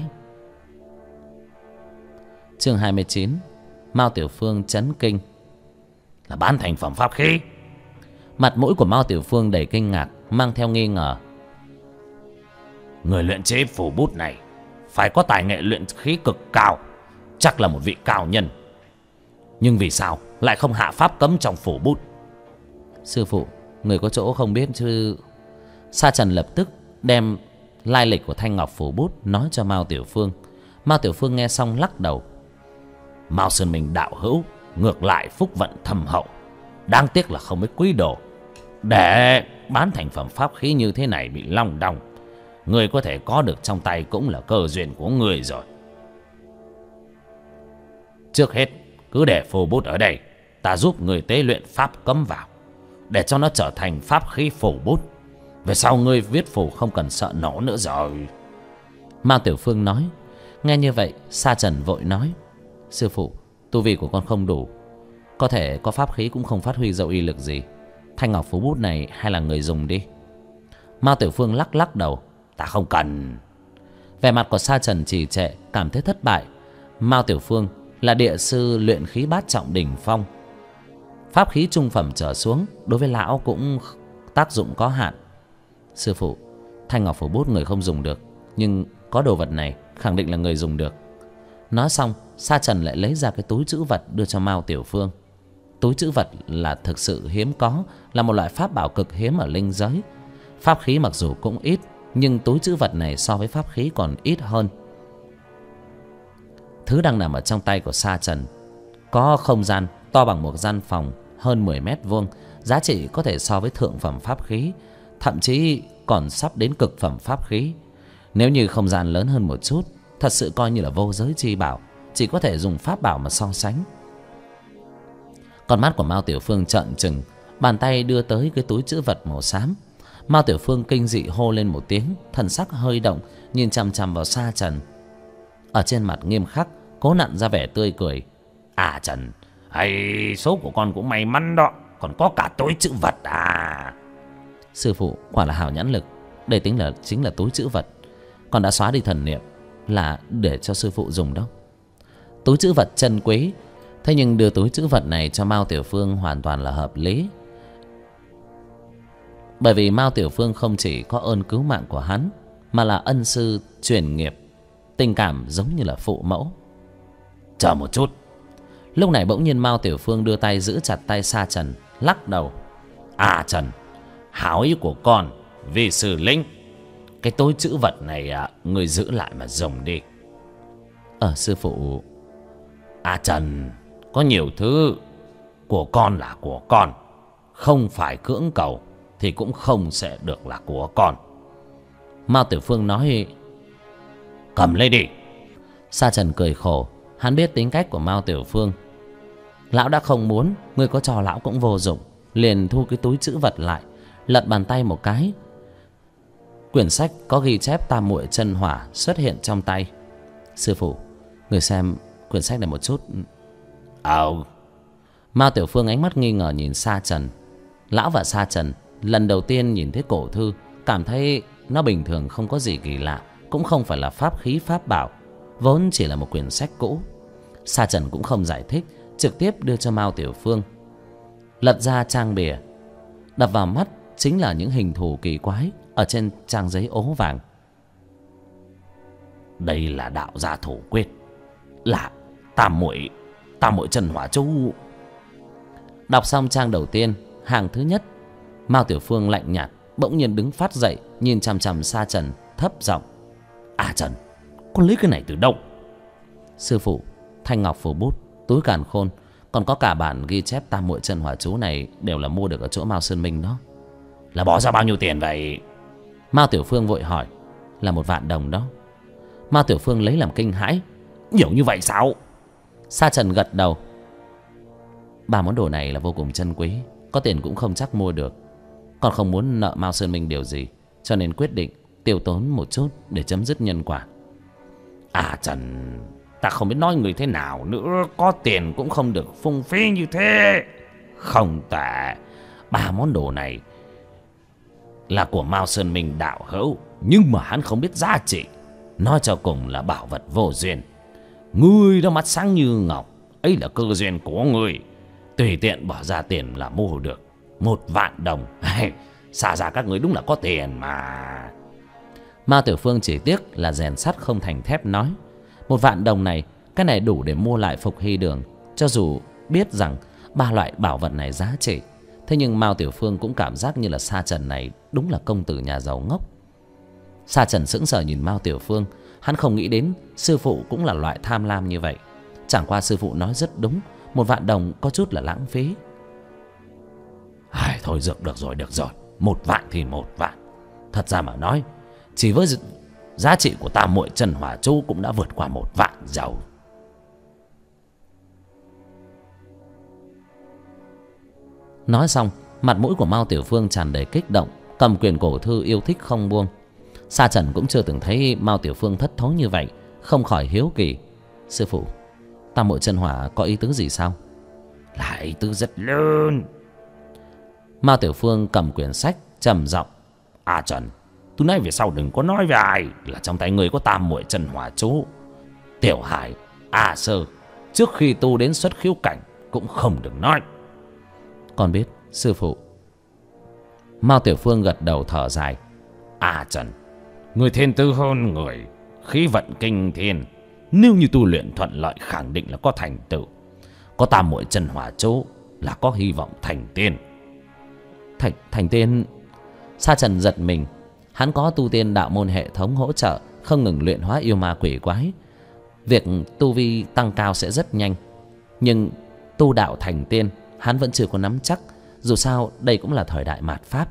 Chương 29. Mao Tiểu Phương chấn kinh.
Là bán thành phẩm pháp khí?
Mặt mũi của Mao Tiểu Phương đầy kinh ngạc, mang theo nghi ngờ.
Người luyện chế phù bút này phải có tài nghệ luyện khí cực cao, chắc là một vị cao nhân. Nhưng vì sao lại không hạ pháp cấm trong phù bút?
Sư phụ, người có chỗ không biết chứ. Sa Trần lập tức đem lai lịch của thanh ngọc phù bút nói cho Mao Tiểu Phương. Mao Tiểu Phương nghe xong lắc đầu.
Mao Sơn Minh đạo hữu ngược lại phúc vận thâm hậu, đáng tiếc là không biết quý đồ. Để bán thành phẩm pháp khí như thế này bị long đong, người có thể có được trong tay cũng là cơ duyên của người rồi. Trước hết cứ để phù bút ở đây, ta giúp người tế luyện pháp cấm vào, để cho nó trở thành pháp khí phù bút. Về sau ngươi viết phù không cần sợ nổ nữa rồi.
Mao Tiểu Phương nói. Nghe như vậy, Sa Trần vội nói. Sư phụ, tu vi của con không đủ, có thể có pháp khí cũng không phát huy dậu uy lực gì. Thanh ngọc phù bút này hay là người dùng đi. Mao Tiểu Phương lắc lắc đầu.
Ta không cần.
Vẻ mặt của Sa Trần trì trệ, cảm thấy thất bại. Mao Tiểu Phương là địa sư luyện khí bát trọng đỉnh phong, pháp khí trung phẩm trở xuống đối với lão cũng tác dụng có hạn. Sư phụ, thanh ngọc phù bút người không dùng được, nhưng có đồ vật này khẳng định là người dùng được. Nói xong, Sa Trần lại lấy ra cái túi trữ vật đưa cho Mao Tiểu Phương. Túi trữ vật là thực sự hiếm có, là một loại pháp bảo cực hiếm ở linh giới. Pháp khí mặc dù cũng ít, nhưng túi trữ vật này so với pháp khí còn ít hơn. Thứ đang nằm ở trong tay của Sa Trần có không gian to bằng một gian phòng hơn 10 mét vuông, giá trị có thể so với thượng phẩm pháp khí, thậm chí còn sắp đến cực phẩm pháp khí. Nếu như không gian lớn hơn một chút, thật sự coi như là vô giới chi bảo, chỉ có thể dùng pháp bảo mà so sánh. Con mắt của Mao Tiểu Phương trợn trừng, bàn tay đưa tới cái túi trữ vật màu xám. Mao Tiểu Phương kinh dị hô lên một tiếng, thần sắc hơi động, nhìn chằm chằm vào Sa Trần. Ở trên mặt nghiêm khắc, cố nặn ra vẻ tươi cười.
À Trần, hay số của con cũng may mắn đó, còn có cả túi trữ vật à.
Sư phụ quả là hảo nhãn lực, đây chính là túi trữ vật. Con đã xóa đi thần niệm là để cho sư phụ dùng đâu. Túi trữ vật chân quý, thế nhưng đưa túi trữ vật này cho Mao Tiểu Phương hoàn toàn là hợp lý. Bởi vì Mao Tiểu Phương không chỉ có ơn cứu mạng của hắn, mà là ân sư truyền nghiệp, tình cảm giống như là phụ mẫu.
Chờ một chút.
Lúc này bỗng nhiên Mao Tiểu Phương đưa tay giữ chặt tay Sa Trần, lắc đầu.
À Trần, hảo ý của con vì sư linh, cái túi trữ vật này người giữ lại mà dùng đi.
Sư phụ.
À Trần, có nhiều thứ của con là của con, không phải cưỡng cầu thì cũng không sẽ được là của con.
Mao Tiểu Phương nói.
Cầm lấy đi.
Sa Trần cười khổ, hắn biết tính cách của Mao Tiểu Phương. Lão đã không muốn, ngươi có cho lão cũng vô dụng, liền thu cái túi trữ vật lại, lật bàn tay một cái. Quyển sách có ghi chép tam muội chân hỏa xuất hiện trong tay. Sư phụ, người xem quyển sách này một chút. Mao Tiểu Phương ánh mắt nghi ngờ nhìn Sa Trần. Lão và Sa Trần lần đầu tiên nhìn thấy cổ thư, cảm thấy nó bình thường không có gì kỳ lạ, cũng không phải là pháp khí pháp bảo, vốn chỉ là một quyển sách cũ. Sa Trần cũng không giải thích, trực tiếp đưa cho Mao Tiểu Phương. Lật ra trang bìa, đập vào mắt chính là những hình thù kỳ quái ở trên trang giấy ố vàng.
Đây là đạo gia thủ quyết, là tam muội chân hỏa chú.
Đọc xong trang đầu tiên, hàng thứ nhất. Mao Tiểu Phương lạnh nhạt bỗng nhiên đứng phát dậy, nhìn chằm chằm Sa Trần, thấp giọng:
"À Trần, con lấy cái này từ đâu?"
"Sư phụ, thanh ngọc phù bút, túi càn khôn, còn có cả bản ghi chép tam muội chân hỏa chú này đều là mua được ở chỗ Mao Sơn Minh đó."
"Là bỏ ra bao nhiêu tiền vậy?"
Mao Tiểu Phương vội hỏi. "Là 1 vạn đồng đó." Mao Tiểu Phương lấy làm kinh hãi.
"Nhiều như vậy sao?"
Sa Trần gật đầu. 3 món đồ này là vô cùng chân quý, có tiền cũng không chắc mua được. Còn không muốn nợ Mao Sơn Minh điều gì, cho nên quyết định tiêu tốn một chút để chấm dứt nhân quả.
"À Trần, ta không biết nói người thế nào nữa, có tiền cũng không được phung phí như thế." "Không tệ, 3 món đồ này là của Mao Sơn Minh đạo hữu, nhưng mà hắn không biết giá trị. Nói cho cùng là bảo vật vô duyên. Ngươi đó mắt sáng như ngọc, ấy là cơ duyên của ngươi. Tùy tiện bỏ ra tiền là mua được 1 vạn đồng. Xa ra các ngươi đúng là có tiền mà."
Mao Tiểu Phương chỉ tiếc là rèn sắt không thành thép, nói: 1 vạn đồng này, cái này đủ để mua lại Phục Hy Đường. Cho dù biết rằng 3 loại bảo vật này giá trị, thế nhưng Mao Tiểu Phương cũng cảm giác như là Sa Trần này đúng là công tử nhà giàu ngốc. Sa Trần sững sờ nhìn Mao Tiểu Phương, hắn không nghĩ đến sư phụ cũng là loại tham lam như vậy. Chẳng qua sư phụ nói rất đúng, 1 vạn đồng có chút là lãng phí.
Thôi được rồi, 1 vạn thì 1 vạn. Thật ra mà nói, chỉ với giá trị của tam muội chân hỏa chú cũng đã vượt qua 1 vạn giàu.
Nói xong, mặt mũi của Mao Tiểu Phương tràn đầy kích động, cầm quyền cổ thư yêu thích không buông. Sa Trần cũng chưa từng thấy Mao Tiểu Phương thất thố như vậy, không khỏi hiếu kỳ: "Sư phụ, tam muội chân hỏa có ý tứ gì sao?"
"Là ý tứ rất lớn."
Mao Tiểu Phương cầm quyển sách trầm giọng:
"À Trần, từ nay về sau đừng có nói với ai là trong tay người có tam muội chân hỏa chú. Tiểu Hải, A Sơ, trước khi tu đến xuất khiếu cảnh cũng không được nói."
"Con biết, sư phụ." Mao Tiểu Phương gật đầu thở dài:
"À Trần, người thiên tư hơn người, khí vận kinh thiên, nếu như tu luyện thuận lợi khẳng định là có thành tựu. Có tam muội chân hỏa chú là có hy vọng thành tiên."
Thành tiên? Sa Trần giật mình. Hắn có tu tiên đạo môn hệ thống hỗ trợ, không ngừng luyện hóa yêu ma quỷ quái, việc tu vi tăng cao sẽ rất nhanh. Nhưng tu đạo thành tiên, hắn vẫn chưa có nắm chắc. Dù sao đây cũng là thời đại mạt Pháp.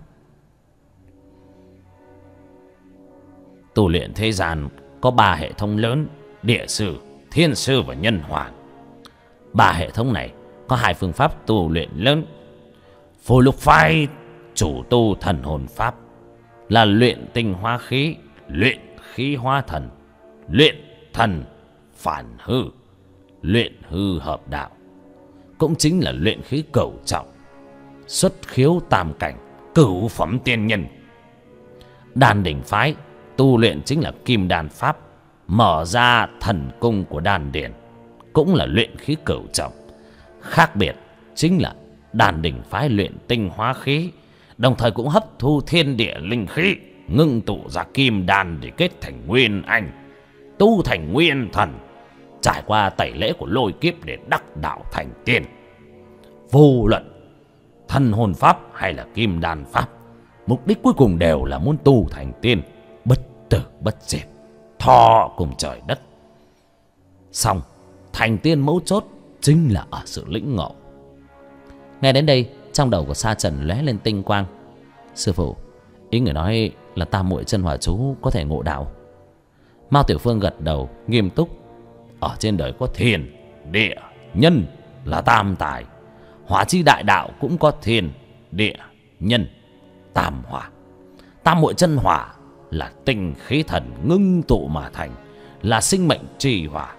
Tu luyện thế gian có 3 hệ thống lớn: địa sư, thiên sư và nhân hoàng. 3 hệ thống này có 2 phương pháp tu luyện lớn. Phù Lục phái chủ tu thần hồn pháp, là luyện tinh hóa khí, luyện khí hóa thần, luyện thần phản hư, luyện hư hợp đạo, cũng chính là luyện khí cửu trọng, xuất khiếu tam cảnh, cửu phẩm tiên nhân. Đan đỉnh phái tu luyện chính là kim đan pháp, mở ra thần cung của đan điền, cũng là luyện khí cửu trọng. Khác biệt chính là đan đỉnh phái luyện tinh hóa khí, đồng thời cũng hấp thu thiên địa linh khí, ngưng tụ ra kim đan để kết thành nguyên anh, tu thành nguyên thần, trải qua tẩy lễ của lôi kiếp để đắc đạo thành tiên. Vô luận thần hồn pháp hay là kim đan pháp, mục đích cuối cùng đều là muốn tu thành tiên, bất tử bất diệt, thọ cùng trời đất. Xong, thành tiên mấu chốt chính là ở sự lĩnh ngộ.
Nghe đến đây, trong đầu của Sa Trần lóe lên tinh quang. Sư phụ, ý người nói là tam muội chân hỏa chú có thể ngộ đạo? Mao Tiểu Phương gật đầu nghiêm túc.
Ở trên đời có thiên, địa, nhân là tam tài. Hỏa chi đại đạo cũng có thiên, địa, nhân, tam hỏa. Tam muội chân hỏa là tinh khí thần ngưng tụ mà thành, là sinh mệnh trì hỏa.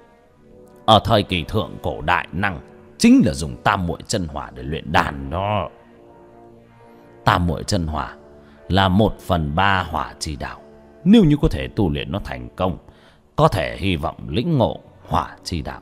Ở thời kỳ thượng cổ đại năng chính là dùng tam muội chân hỏa để luyện đàn đó. Tam muội chân hỏa là 1/3 hỏa chi đạo. Nếu như có thể tu luyện nó thành công, có thể hy vọng lĩnh ngộ hỏa chi đạo.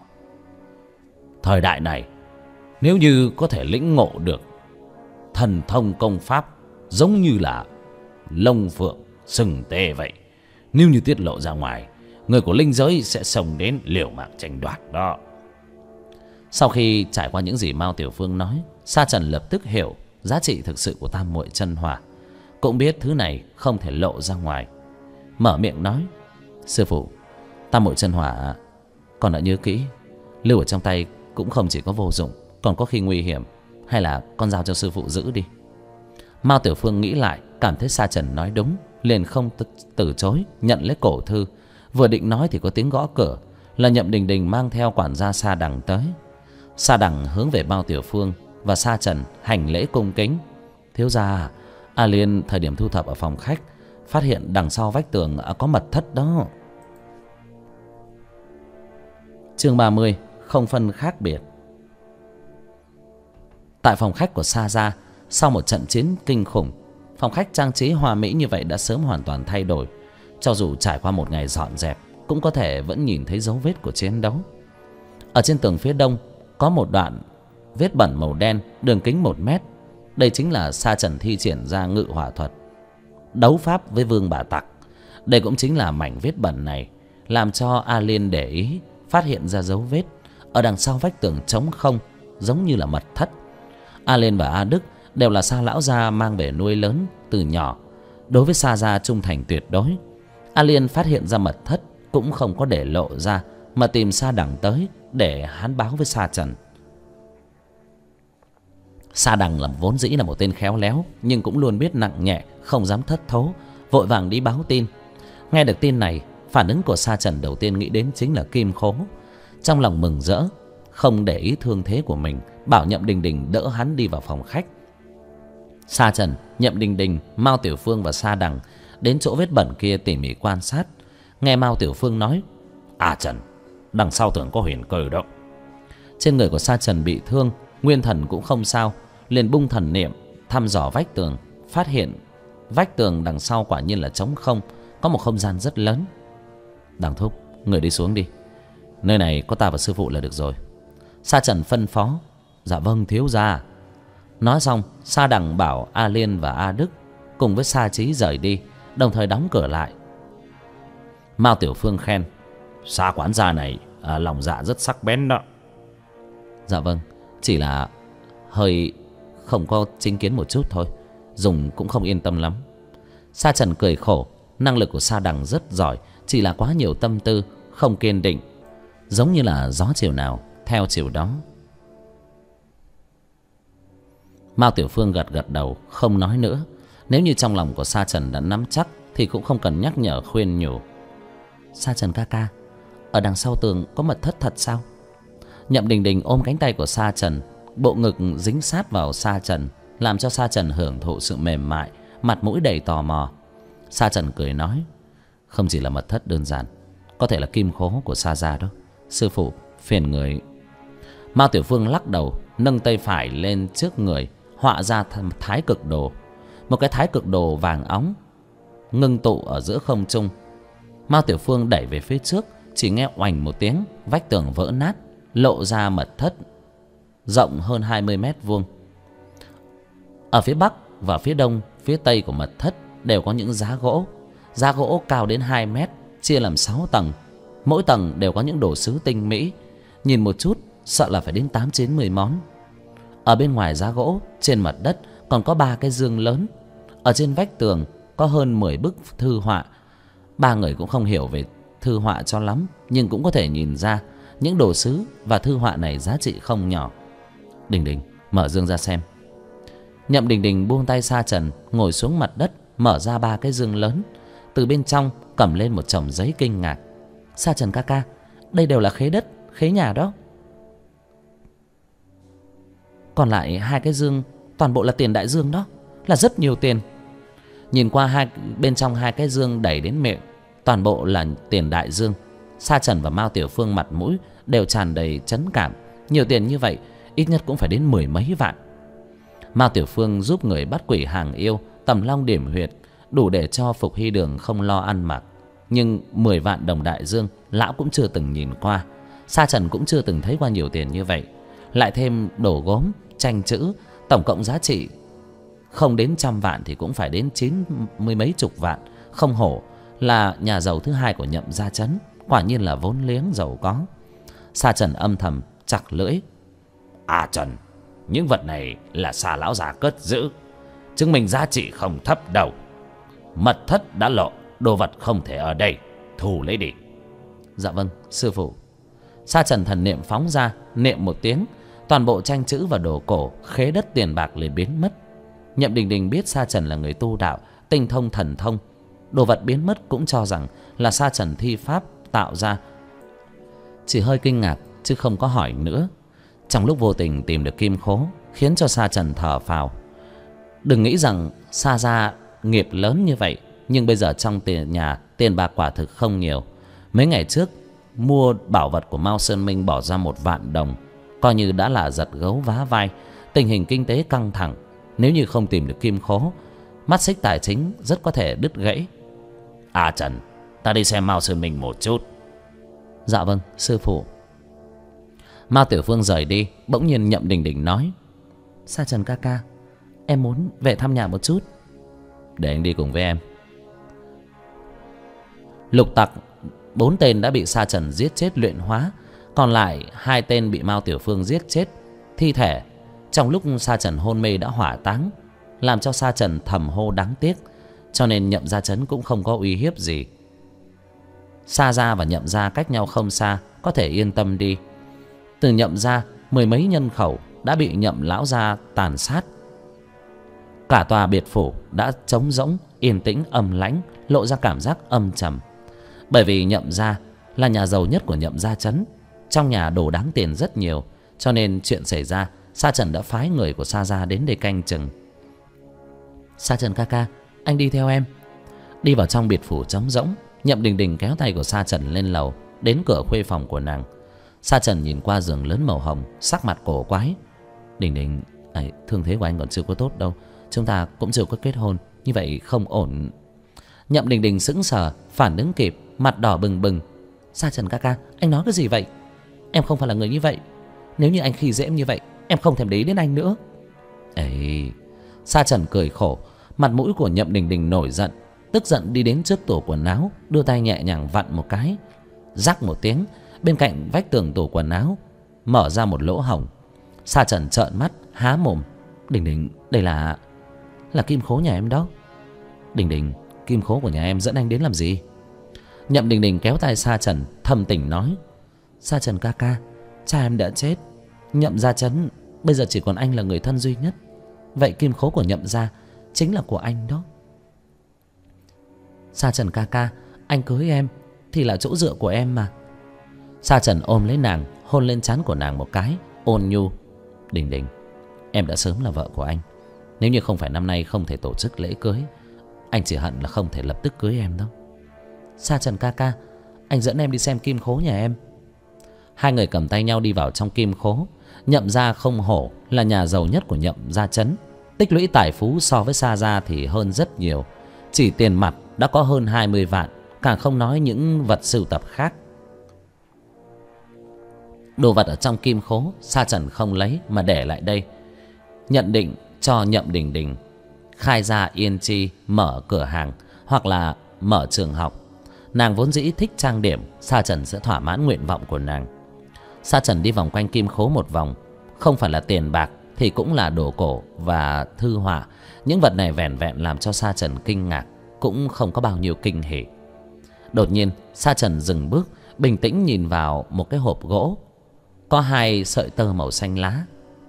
Thời đại này, nếu như có thể lĩnh ngộ được thần thông công pháp giống như là lông phượng sừng tê vậy, nếu như tiết lộ ra ngoài, người của linh giới sẽ xông đến liều mạng tranh đoạt đó.
Sau khi trải qua những gì Mao Tiểu Phương nói, Sa Trần lập tức hiểu giá trị thực sự của tam muội chân hỏa, cũng biết thứ này không thể lộ ra ngoài, mở miệng nói: sư phụ, tam muội chân hỏa con đã nhớ kỹ, lưu ở trong tay cũng không chỉ có vô dụng, còn có khi nguy hiểm, hay là con giao cho sư phụ giữ đi. Mao Tiểu Phương nghĩ lại, cảm thấy Sa Trần nói đúng, liền không từ chối, nhận lấy cổ thư. Vừa định nói thì có tiếng gõ cửa, là Nhậm Đình Đình mang theo quản gia Sa Đằng tới. Sa Đằng hướng về Mao Tiểu Phương và Sa Trần hành lễ cung kính: thiếu gia, A Liên thời điểm thu thập ở phòng khách phát hiện đằng sau vách tường có mật thất đó. Chương 30: không phân khác biệt. Tại phòng khách của Sa gia, sau một trận chiến kinh khủng, phòng khách trang trí hoa mỹ như vậy đã sớm hoàn toàn thay đổi. Cho dù trải qua một ngày dọn dẹp, cũng có thể vẫn nhìn thấy dấu vết của chiến đấu. Ở trên tường phía đông có một đoạn vết bẩn màu đen, đường kính 1 mét. Đây chính là Sa Trần thi triển ra ngự hỏa thuật, đấu pháp với Vương Bà Tặc. Đây cũng chính là mảnh vết bẩn này làm cho A Liên để ý, phát hiện ra dấu vết ở đằng sau vách tường trống không, giống như là mật thất. A Liên và A Đức đều là Sa lão gia mang về nuôi lớn từ nhỏ, đối với Sa gia trung thành tuyệt đối. A Liên phát hiện ra mật thất cũng không có để lộ ra, mà tìm Sa Đằng tới để hắn báo với Sa Trần. Sa Đằng vốn dĩ là một tên khéo léo, nhưng cũng luôn biết nặng nhẹ, không dám thất thố, vội vàng đi báo tin. Nghe được tin này, phản ứng của Sa Trần đầu tiên nghĩ đến chính là Kim Khố. Trong lòng mừng rỡ, không để ý thương thế của mình, bảo Nhậm Đình Đình đỡ hắn đi vào phòng khách. Sa Trần, Nhậm Đình Đình, Mao Tiểu Phương và Sa Đằng đến chỗ vết bẩn kia tỉ mỉ quan sát. Nghe Mao Tiểu Phương nói:
À Trần, đằng sau tường có huyền cơ đó.
Trên người của Sa Trần bị thương, nguyên thần cũng không sao, liền bung thần niệm thăm dò vách tường, phát hiện vách tường đằng sau quả nhiên là trống không, có một không gian rất lớn. Đằng thúc, người đi xuống đi, nơi này có ta và sư phụ là được rồi. Sa Trần phân phó. Dạ vâng thiếu gia. Nói xong, Sa Đằng bảo A Liên và A Đức cùng với Sa Chí rời đi, đồng thời đóng cửa lại. Mao Tiểu Phương khen:
Sa quản gia này lòng dạ rất sắc bén đó.
Dạ vâng, chỉ là hơi không có chính kiến một chút thôi, dùng cũng không yên tâm lắm. Sa Trần cười khổ, năng lực của Sa Đằng rất giỏi, chỉ là quá nhiều tâm tư, không kiên định, giống như là gió chiều nào theo chiều đó. Mao Tiểu Phương gật gật đầu, không nói nữa. Nếu như trong lòng của Sa Trần đã nắm chắc thì cũng không cần nhắc nhở khuyên nhủ. Sa Trần ca ca, ở đằng sau tường có mật thất thật sao? Nhậm Đình Đình ôm cánh tay của Sa Trần, bộ ngực dính sát vào Sa Trần, làm cho Sa Trần hưởng thụ sự mềm mại, mặt mũi đầy tò mò. Sa Trần cười nói: không chỉ là mật thất đơn giản, có thể là kim khố của Sa gia đó. Sư phụ, phiền người. Mao Tiểu Phương lắc đầu, nâng tay phải lên trước người, họa ra thái cực đồ. Một cái thái cực đồ vàng óng ngưng tụ ở giữa không trung. Mao Tiểu Phương đẩy về phía trước, chỉ nghe oành một tiếng, vách tường vỡ nát, lộ ra mật thất rộng hơn 20 mét vuông. Ở phía bắc và phía đông, phía tây của mật thất đều có những giá gỗ. Giá gỗ cao đến 2 mét, chia làm 6 tầng. Mỗi tầng đều có những đồ sứ tinh mỹ, nhìn một chút sợ là phải đến 8-10 món. Ở bên ngoài giá gỗ, trên mặt đất còn có 3 cái giường lớn. Ở trên vách tường có hơn 10 bức thư họa. Ba người cũng không hiểu về thư họa cho lắm, nhưng cũng có thể nhìn ra những đồ sứ và thư họa này giá trị không nhỏ. Đình Đình, mở giường ra xem. Nhậm Đình Đình buông tay Sa Trần, ngồi xuống mặt đất, mở ra 3 cái giường lớn. Từ bên trong cầm lên một chồng giấy, kinh ngạc: Sa Trần ca ca, đây đều là khế đất, khế nhà đó. Còn lại 2 cái dương toàn bộ là tiền đại dương đó, là rất nhiều tiền. Nhìn qua bên trong 2 cái dương đầy đến miệng, toàn bộ là tiền đại dương. Sa Trần và Mao Tiểu Phương mặt mũi đều tràn đầy trấn cảm. Nhiều tiền như vậy ít nhất cũng phải đến 10 mấy vạn. Mao Tiểu Phương giúp người bắt quỷ hàng yêu, tầm long điểm huyệt, đủ để cho Phục Hy Đường không lo ăn mặc. Nhưng 10 vạn đồng đại dương lão cũng chưa từng nhìn qua. Sa Trần cũng chưa từng thấy qua nhiều tiền như vậy. Lại thêm đồ gốm, tranh chữ, tổng cộng giá trị không đến 100 vạn thì cũng phải đến 90 mấy chục vạn. Không hổ là nhà giàu thứ 2 của Nhậm gia trấn, quả nhiên là vốn liếng giàu có. Sa Trần âm thầm chặt lưỡi:
À Trần, những vật này là Sa lão già cất giữ, chứng minh giá trị không thấp đâu. Mật thất đã lộ, đồ vật không thể ở đây, thu lấy đi.
Dạ vâng sư phụ. Sa Trần thần niệm phóng ra, niệm một tiếng, toàn bộ tranh chữ và đồ cổ, khế đất tiền bạc liền biến mất. Nhậm Đình Đình biết Sa Trần là người tu đạo, tinh thông thần thông. Đồ vật biến mất cũng cho rằng là Sa Trần thi pháp tạo ra, chỉ hơi kinh ngạc chứ không có hỏi nữa. Trong lúc vô tình tìm được kim khố, khiến cho Sa Trần thở phào. Đừng nghĩ rằng Sa gia nghiệp lớn như vậy, nhưng bây giờ trong nhà tiền bạc quả thực không nhiều. Mấy ngày trước mua bảo vật của Mao Sơn Minh bỏ ra 1 vạn đồng, coi như đã là giật gấu vá vai. Tình hình kinh tế căng thẳng, nếu như không tìm được kim khố, mắt xích tài chính rất có thể đứt gãy.
À Trần, ta đi xem Mao Sơn Minh một chút.
Dạ vâng sư phụ. Mao Tiểu Phương rời đi, bỗng nhiên Nhậm Đình Đình nói: Sa Trần ca ca, em muốn về thăm nhà một chút. Để anh đi cùng với em. Lục tặc 4 tên đã bị Sa Trần giết chết luyện hóa, còn lại 2 tên bị Mao Tiểu Phương giết chết. Thi thể trong lúc Sa Trần hôn mê đã hỏa táng, làm cho Sa Trần thầm hô đáng tiếc, cho nên Nhậm gia trấn cũng không có uy hiếp gì. Sa gia và Nhậm gia cách nhau không xa, có thể yên tâm đi. Từ Nhậm gia 10 mấy nhân khẩu đã bị Nhậm lão gia tàn sát. Cả tòa biệt phủ đã trống rỗng, yên tĩnh, âm lãnh, lộ ra cảm giác âm trầm. Bởi vì Nhậm gia là nhà giàu nhất của Nhậm gia trấn, trong nhà đồ đáng tiền rất nhiều, cho nên chuyện xảy ra, Sa Trần đã phái người của Sa gia đến để canh chừng. Sa Trần ca ca, anh đi theo em. Đi vào trong biệt phủ trống rỗng, Nhậm Đình Đình kéo tay của Sa Trần lên lầu, đến cửa khuê phòng của nàng. Sa Trần nhìn qua giường lớn màu hồng, sắc mặt cổ quái. Đình Đình, thương thế của anh còn chưa có tốt đâu, chúng ta cũng chưa có kết hôn, như vậy không ổn. Nhậm Đình Đình sững sờ, phản ứng kịp, mặt đỏ bừng bừng. Sa Trần ca ca, anh nói cái gì vậy? Em không phải là người như vậy. Nếu như anh khi dễ em như vậy, em không thèm để ý đến anh nữa. Sa Trần cười khổ, mặt mũi của Nhậm Đình Đình nổi giận, tức giận đi đến trước tủ quần áo, đưa tay nhẹ nhàng vặn một cái. Rắc một tiếng, bên cạnh vách tường tủ quần áo mở ra một lỗ hổng. Sa Trần trợn mắt há mồm. Đình Đình, đây là kim khố nhà em đó. Đình Đình, kim khố của nhà em dẫn anh đến làm gì? Nhậm Đình Đình kéo tay Sa Trần, thầm tình nói: Sa Trần ca ca, cha em đã chết, Nhậm gia trấn bây giờ chỉ còn anh là người thân duy nhất. Vậy kim khố của Nhậm gia chính là của anh đó. Sa Trần ca ca, anh cưới em thì là chỗ dựa của em mà. Sa Trần ôm lấy nàng, hôn lên trán của nàng một cái, ôn nhu. Đình Đình, em đã sớm là vợ của anh. Nếu như không phải năm nay không thể tổ chức lễ cưới, anh chỉ hận là không thể lập tức cưới em đâu. Sa Trần ca ca, anh dẫn em đi xem kim khố nhà em. Hai người cầm tay nhau đi vào trong kim khố. Nhậm gia không hổ là nhà giàu nhất của Nhậm gia trấn, tích lũy tài phú so với Sa gia thì hơn rất nhiều. Chỉ tiền mặt đã có hơn 20 vạn, càng không nói những vật sưu tập khác. Đồ vật ở trong kim khố Sa Trần không lấy mà để lại đây, nhận định cho Nhậm Đình Đình khai ra yên chi mở cửa hàng hoặc là mở trường học. Nàng vốn dĩ thích trang điểm, Sa Trần sẽ thỏa mãn nguyện vọng của nàng. Sa Trần đi vòng quanh kim khố một vòng, không phải là tiền bạc thì cũng là đồ cổ và thư họa. Những vật này vẻn vẹn làm cho Sa Trần kinh ngạc, cũng không có bao nhiêu kinh hỉ. Đột nhiên Sa Trần dừng bước, bình tĩnh nhìn vào một cái hộp gỗ, có 2 sợi tơ màu xanh lá.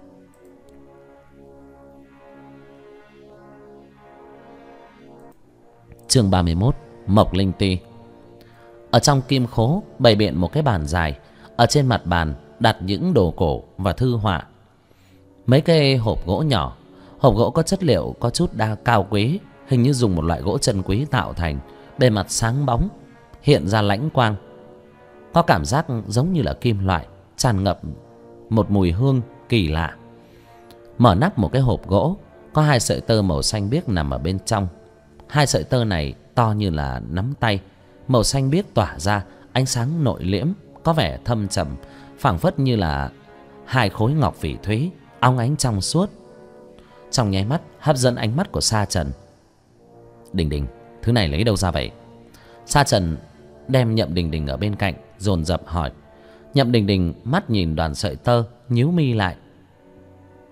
Chương 31, Mộc Linh Ti. Ở trong kim khố bày biện một cái bàn dài, ở trên mặt bàn đặt những đồ cổ và thư họa. Mấy cái hộp gỗ nhỏ, hộp gỗ có chất liệu có chút đa cao quý, hình như dùng một loại gỗ chân quý tạo thành, bề mặt sáng bóng, hiện ra lãnh quang, có cảm giác giống như là kim loại, tràn ngập một mùi hương kỳ lạ. Mở nắp một cái hộp gỗ, có 2 sợi tơ màu xanh biếc nằm ở bên trong. 2 sợi tơ này to như là nắm tay, màu xanh biếc tỏa ra ánh sáng nội liễm, có vẻ thâm trầm, phảng phất như là 2 khối ngọc phỉ thúy, óng ánh trong suốt. Trong nháy mắt hấp dẫn ánh mắt của Sa Trần. Đình Đình, thứ này lấy đâu ra vậy? Sa Trần đem Nhậm Đình Đình ở bên cạnh, dồn dập hỏi. Nhậm Đình Đình mắt nhìn đoàn sợi tơ, nhíu mi lại.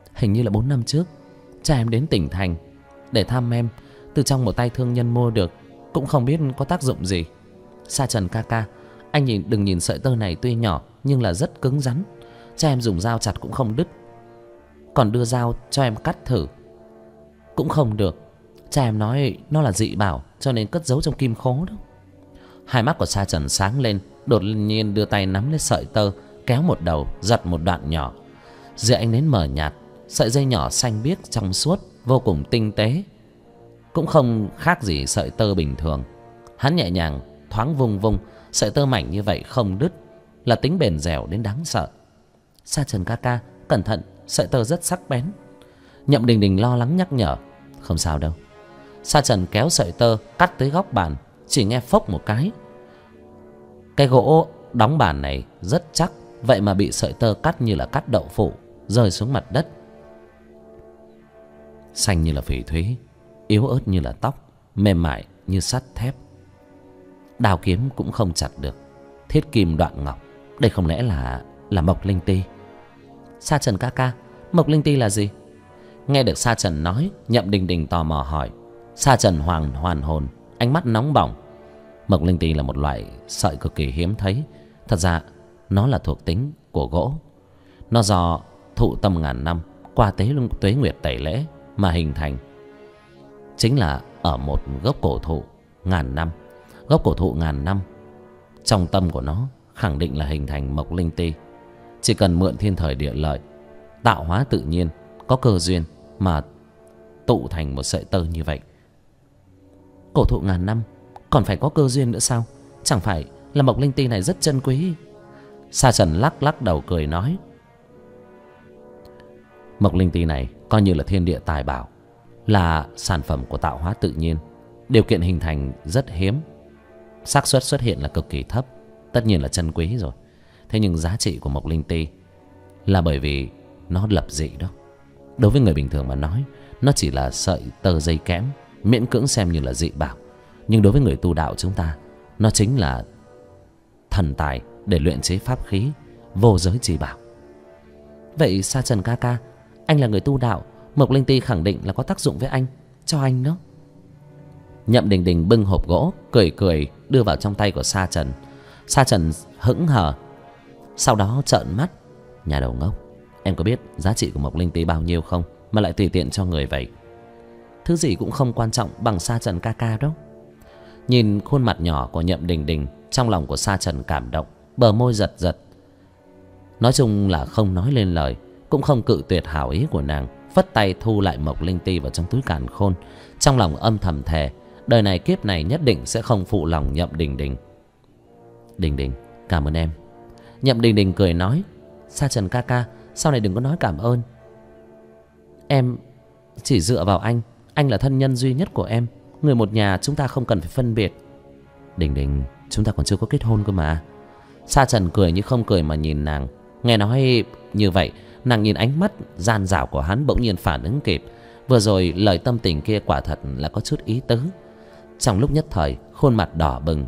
Hình như là 4 năm trước, cha em đến tỉnh thành để thăm em, từ trong một tay thương nhân mua được, cũng không biết có tác dụng gì. Sa Trần ca ca, anh đừng nhìn sợi tơ này tuy nhỏ nhưng là rất cứng rắn. Cha em dùng dao chặt cũng không đứt, còn đưa dao cho em cắt thử cũng không được. Cha em nói nó là dị bảo, cho nên cất giấu trong kim khố đó. Hai mắt của Sa Trần sáng lên, đột nhiên đưa tay nắm lấy sợi tơ, kéo một đầu, giật một đoạn nhỏ. Dưới ánh nến mờ nhạt, sợi dây nhỏ xanh biếc trong suốt, vô cùng tinh tế, cũng không khác gì sợi tơ bình thường. Hắn nhẹ nhàng thoáng vung vung, sợi tơ mảnh như vậy không đứt, là tính bền dẻo đến đáng sợ. Sa Trần ca ca, cẩn thận, sợi tơ rất sắc bén. Nhậm Đình Đình lo lắng nhắc nhở. Không sao đâu. Sa Trần kéo sợi tơ cắt tới góc bàn, chỉ nghe phốc một cái. Cái gỗ đóng bàn này rất chắc, vậy mà bị sợi tơ cắt như là cắt đậu phụ, rơi xuống mặt đất. Xanh như là phỉ thúy, yếu ớt như là tóc, mềm mại như sắt thép. Đao kiếm cũng không chặt được, thiết kim đoạn ngọc. Đây không lẽ là Mộc Linh Ti? Sa Trần ca ca, Mộc Linh Ti là gì? Nghe được Sa Trần nói, Nhậm Đình Đình tò mò hỏi. Sa Trần hoàn hồn, ánh mắt nóng bỏng. Mộc Linh Ti là một loại sợi cực kỳ hiếm thấy. Thật ra nó là thuộc tính của gỗ. Nó do thụ tâm ngàn năm qua tuế nguyệt tẩy lễ mà hình thành. Chính là ở một gốc cổ thụ ngàn năm. Gốc cổ thụ ngàn năm, trong tâm của nó khẳng định là hình thành Mộc Linh Ti. Chỉ cần mượn thiên thời địa lợi, tạo hóa tự nhiên, có cơ duyên mà tụ thành một sợi tơ như vậy. Cổ thụ ngàn năm còn phải có cơ duyên nữa sao? Chẳng phải là Mộc Linh Ti này rất chân quý? Sa Trần lắc đầu cười nói. Mộc Linh Ti này coi như là thiên địa tài bảo, là sản phẩm của tạo hóa tự nhiên. Điều kiện hình thành rất hiếm, xác suất xuất hiện là cực kỳ thấp. Tất nhiên là chân quý rồi. Thế nhưng giá trị của Mộc Linh Ti là bởi vì nó lập dị đó. Đối với người bình thường mà nói, nó chỉ là sợi tơ dây kẽm, miễn cưỡng xem như là dị bảo. Nhưng đối với người tu đạo chúng ta, nó chính là thần tài để luyện chế pháp khí, vô giới chi bảo. Vậy Sa Trần ca ca, anh là người tu đạo, Mộc Linh Ti khẳng định là có tác dụng với anh, cho anh đó. Nhậm Đình Đình bưng hộp gỗ, cười đưa vào trong tay của Sa Trần. Sa Trần hững hờ, sau đó trợn mắt. Nhà đầu ngốc, em có biết giá trị của Mộc Linh Ti bao nhiêu không mà lại tùy tiện cho người vậy? Thứ gì cũng không quan trọng bằng Sa Trần ca ca đâu. Nhìn khuôn mặt nhỏ của Nhậm Đình Đình, trong lòng của Sa Trần cảm động, bờ môi giật giật. Nói chung là không nói lên lời, cũng không cự tuyệt hảo ý của nàng, phất tay thu lại Mộc Linh Ti vào trong túi càn khôn. Trong lòng âm thầm thề, đời này kiếp này nhất định sẽ không phụ lòng Nhậm Đình Đình. Đình Đình, cảm ơn em. Nhậm Đình Đình cười nói. Sa Trần ca ca, sau này đừng có nói cảm ơn. Em chỉ dựa vào anh là thân nhân duy nhất của em. Người một nhà chúng ta không cần phải phân biệt. Đình Đình, chúng ta còn chưa có kết hôn cơ mà. Sa Trần cười như không cười mà nhìn nàng. Nghe nói như vậy, nàng nhìn ánh mắt gian dảo của hắn, bỗng nhiên phản ứng kịp. Vừa rồi lời tâm tình kia quả thật là có chút ý tứ. Trong lúc nhất thời, khuôn mặt đỏ bừng.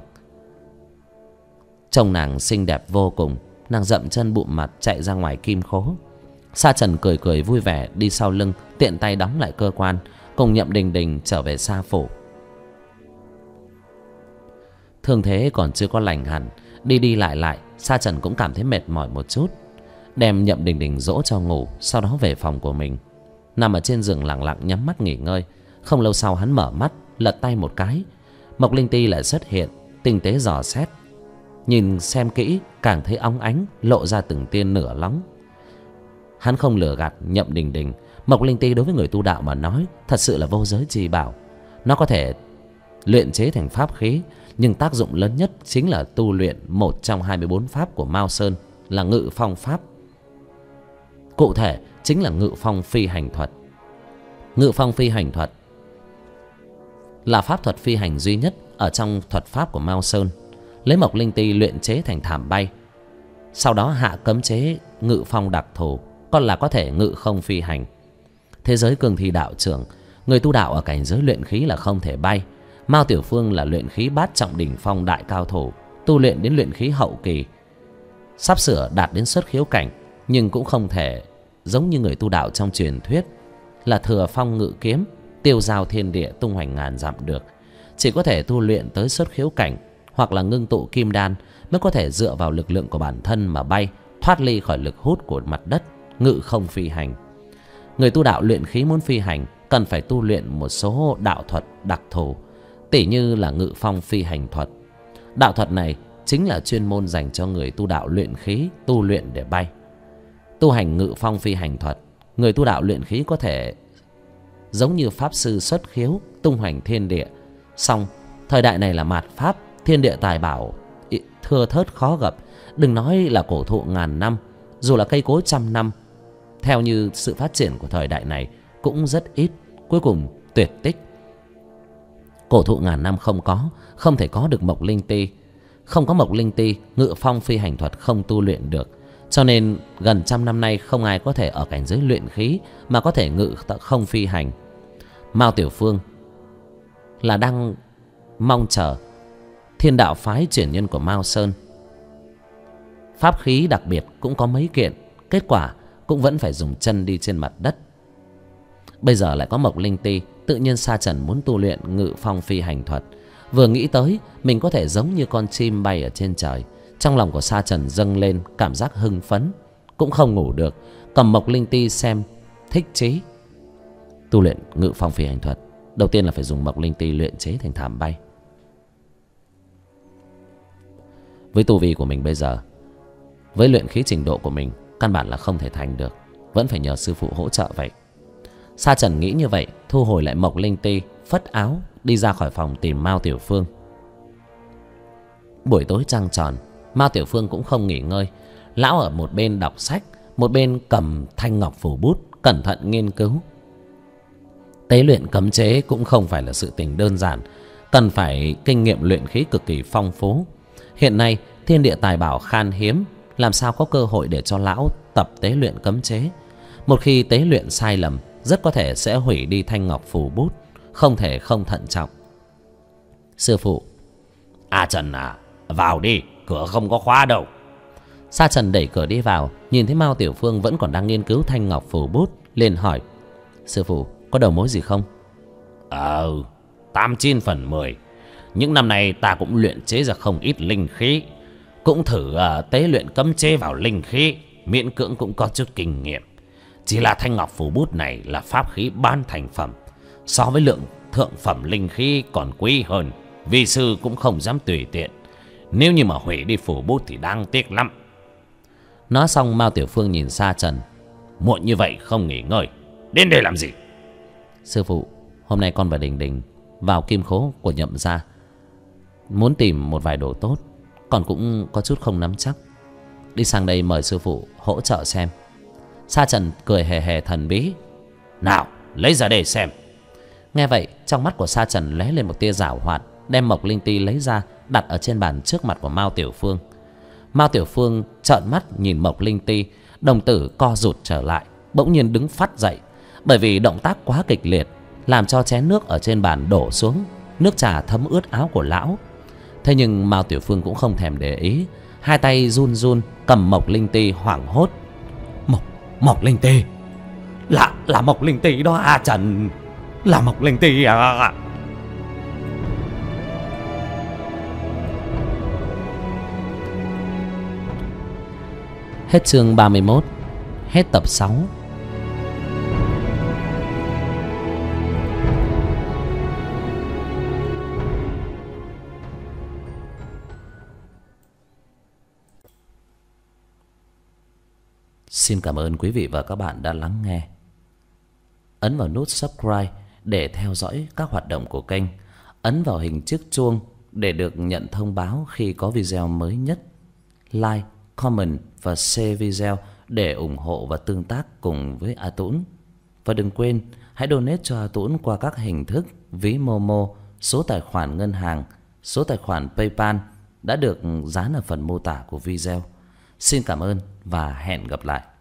Trông nàng xinh đẹp vô cùng. Nàng dậm chân bụm mặt chạy ra ngoài kim khố. Sa Trần cười vui vẻ đi sau lưng, tiện tay đóng lại cơ quan, cùng Nhậm Đình Đình trở về Sa phủ. Thương thế còn chưa có lành hẳn, đi lại Sa Trần cũng cảm thấy mệt mỏi một chút, đem Nhậm Đình Đình dỗ cho ngủ, sau đó về phòng của mình, nằm ở trên giường lặng lặng nhắm mắt nghỉ ngơi. Không lâu sau hắn mở mắt, lật tay một cái, Mộc Linh Ti lại xuất hiện, tinh tế dò xét. Nhìn xem kỹ càng thấy óng ánh, lộ ra từng tia nửa lóng. Hắn không lừa gạt Nhậm Đình Đình, Mộc Linh Ti đối với người tu đạo mà nói thật sự là vô giới chi bảo. Nó có thể luyện chế thành pháp khí, nhưng tác dụng lớn nhất chính là tu luyện một trong 24 pháp của Mao Sơn, là Ngự Phong pháp. Cụ thể chính là Ngự Phong phi hành thuật. Ngự Phong phi hành thuật là pháp thuật phi hành duy nhất ở trong thuật pháp của Mao Sơn. Lấy Mộc Linh Ti luyện chế thành thảm bay, sau đó hạ cấm chế ngự phong đặc thù, còn là có thể ngự không phi hành. Thế giới cương thi đạo trưởng, người tu đạo ở cảnh giới luyện khí là không thể bay. Mao Tiểu Phương là luyện khí bát trọng đỉnh phong đại cao thủ, tu luyện đến luyện khí hậu kỳ, sắp sửa đạt đến xuất khiếu cảnh, nhưng cũng không thể giống như người tu đạo trong truyền thuyết là thừa phong ngự kiếm, tiêu giao thiên địa, tung hoành ngàn dặm được. Chỉ có thể tu luyện tới xuất khiếu cảnh hoặc là ngưng tụ kim đan mới có thể dựa vào lực lượng của bản thân mà bay, thoát ly khỏi lực hút của mặt đất, ngự không phi hành. Người tu đạo luyện khí muốn phi hành cần phải tu luyện một số đạo thuật đặc thù, tỉ như là ngự phong phi hành thuật. Đạo thuật này chính là chuyên môn dành cho người tu đạo luyện khí tu luyện để bay. Tu hành ngự phong phi hành thuật, người tu đạo luyện khí có thể giống như pháp sư xuất khiếu, tung hoành thiên địa. Song thời đại này là mạt pháp, thiên địa tài bảo thưa thớt khó gặp, đừng nói là cổ thụ ngàn năm, dù là cây cối trăm năm, theo như sự phát triển của thời đại này cũng rất ít, cuối cùng tuyệt tích. Cổ thụ ngàn năm không thể có được mộc linh ti. Không có mộc linh ti, ngự phong phi hành thuật không tu luyện được. Cho nên gần trăm năm nay không ai có thể ở cảnh giới luyện khí mà có thể ngự không phi hành. Mao Tiểu Phương là đang mong chờ Thiên Đạo phái chuyển nhân của Mao Sơn. Pháp khí đặc biệt cũng có mấy kiện, kết quả cũng vẫn phải dùng chân đi trên mặt đất. Bây giờ lại có mộc linh ti, tự nhiên Sa Trần muốn tu luyện ngự phong phi hành thuật. Vừa nghĩ tới mình có thể giống như con chim bay ở trên trời, trong lòng của Sa Trần dâng lên cảm giác hưng phấn, cũng không ngủ được, cầm mộc linh ti xem thích chí. Tu luyện ngự phong phi hành thuật, đầu tiên là phải dùng mộc linh ti luyện chế thành thảm bay. Với tu vi của mình bây giờ, với luyện khí trình độ của mình, căn bản là không thể thành được, vẫn phải nhờ sư phụ hỗ trợ vậy. Sa Trần nghĩ như vậy, thu hồi lại mộc linh ti, phất áo đi ra khỏi phòng tìm Mao Tiểu Phương. Buổi tối trăng tròn, Mao Tiểu Phương cũng không nghỉ ngơi. Lão ở một bên đọc sách, một bên cầm thanh ngọc phủ bút, cẩn thận nghiên cứu. Tế luyện cấm chế cũng không phải là sự tình đơn giản, cần phải kinh nghiệm luyện khí cực kỳ phong phú. Hiện nay thiên địa tài bảo khan hiếm, làm sao có cơ hội để cho lão tập tế luyện cấm chế. Một khi tế luyện sai lầm, rất có thể sẽ hủy đi thanh ngọc phủ bút, không thể không thận trọng. Sư phụ.
Trần à, vào đi, cửa không có khóa đâu.
Sa Trần đẩy cửa đi vào, nhìn thấy Mao Tiểu Phương vẫn còn đang nghiên cứu thanh ngọc phủ bút, liền hỏi: sư phụ, có đầu mối gì không?
89 phần 10. Những năm nay ta cũng luyện chế ra không ít linh khí, cũng thử tế luyện cấm chế vào linh khí, miễn cưỡng cũng có chút kinh nghiệm. Chỉ là thanh ngọc phủ bút này là pháp khí ban thành phẩm, so với lượng thượng phẩm linh khí còn quý hơn, vi sư cũng không dám tùy tiện. Nếu như mà hủy đi phủ bút thì đáng tiếc lắm.
Nói xong, Mao Tiểu Phương nhìn Sa Trần:
muộn như vậy không nghỉ ngơi, đến đây làm gì?
Sư phụ, hôm nay con và Đình Đình vào kim khố của Nhậm gia, muốn tìm một vài đồ tốt, con cũng có chút không nắm chắc. Đi sang đây mời sư phụ hỗ trợ xem. Sa Trần cười hề hề thần bí:
nào, lấy ra để xem.
Nghe vậy, trong mắt của Sa Trần lóe lên một tia giảo hoạt, đem mộc linh ti lấy ra, đặt ở trên bàn trước mặt của Mao Tiểu Phương. Mao Tiểu Phương trợn mắt nhìn mộc linh ti, đồng tử co rụt trở lại, bỗng nhiên đứng phắt dậy. Bởi vì động tác quá kịch liệt, làm cho chén nước ở trên bàn đổ xuống, nước trà thấm ướt áo của lão. Thế nhưng Mao Tiểu Phương cũng không thèm để ý, hai tay run run cầm mộc linh ti hoảng hốt:
Mộc linh ti, là mộc linh ti đó Trần, là mộc linh ti à.
Hết chương 31, hết tập 6. Xin cảm ơn quý vị và các bạn đã lắng nghe. Ấn vào nút subscribe để theo dõi các hoạt động của kênh. Ấn vào hình chiếc chuông để được nhận thông báo khi có video mới nhất. Like, comment và share video để ủng hộ và tương tác cùng với A Tũng. Và đừng quên hãy donate cho A Tũng qua các hình thức ví Momo, số tài khoản ngân hàng, số tài khoản PayPal đã được dán ở phần mô tả của video. Xin cảm ơn và hẹn gặp lại.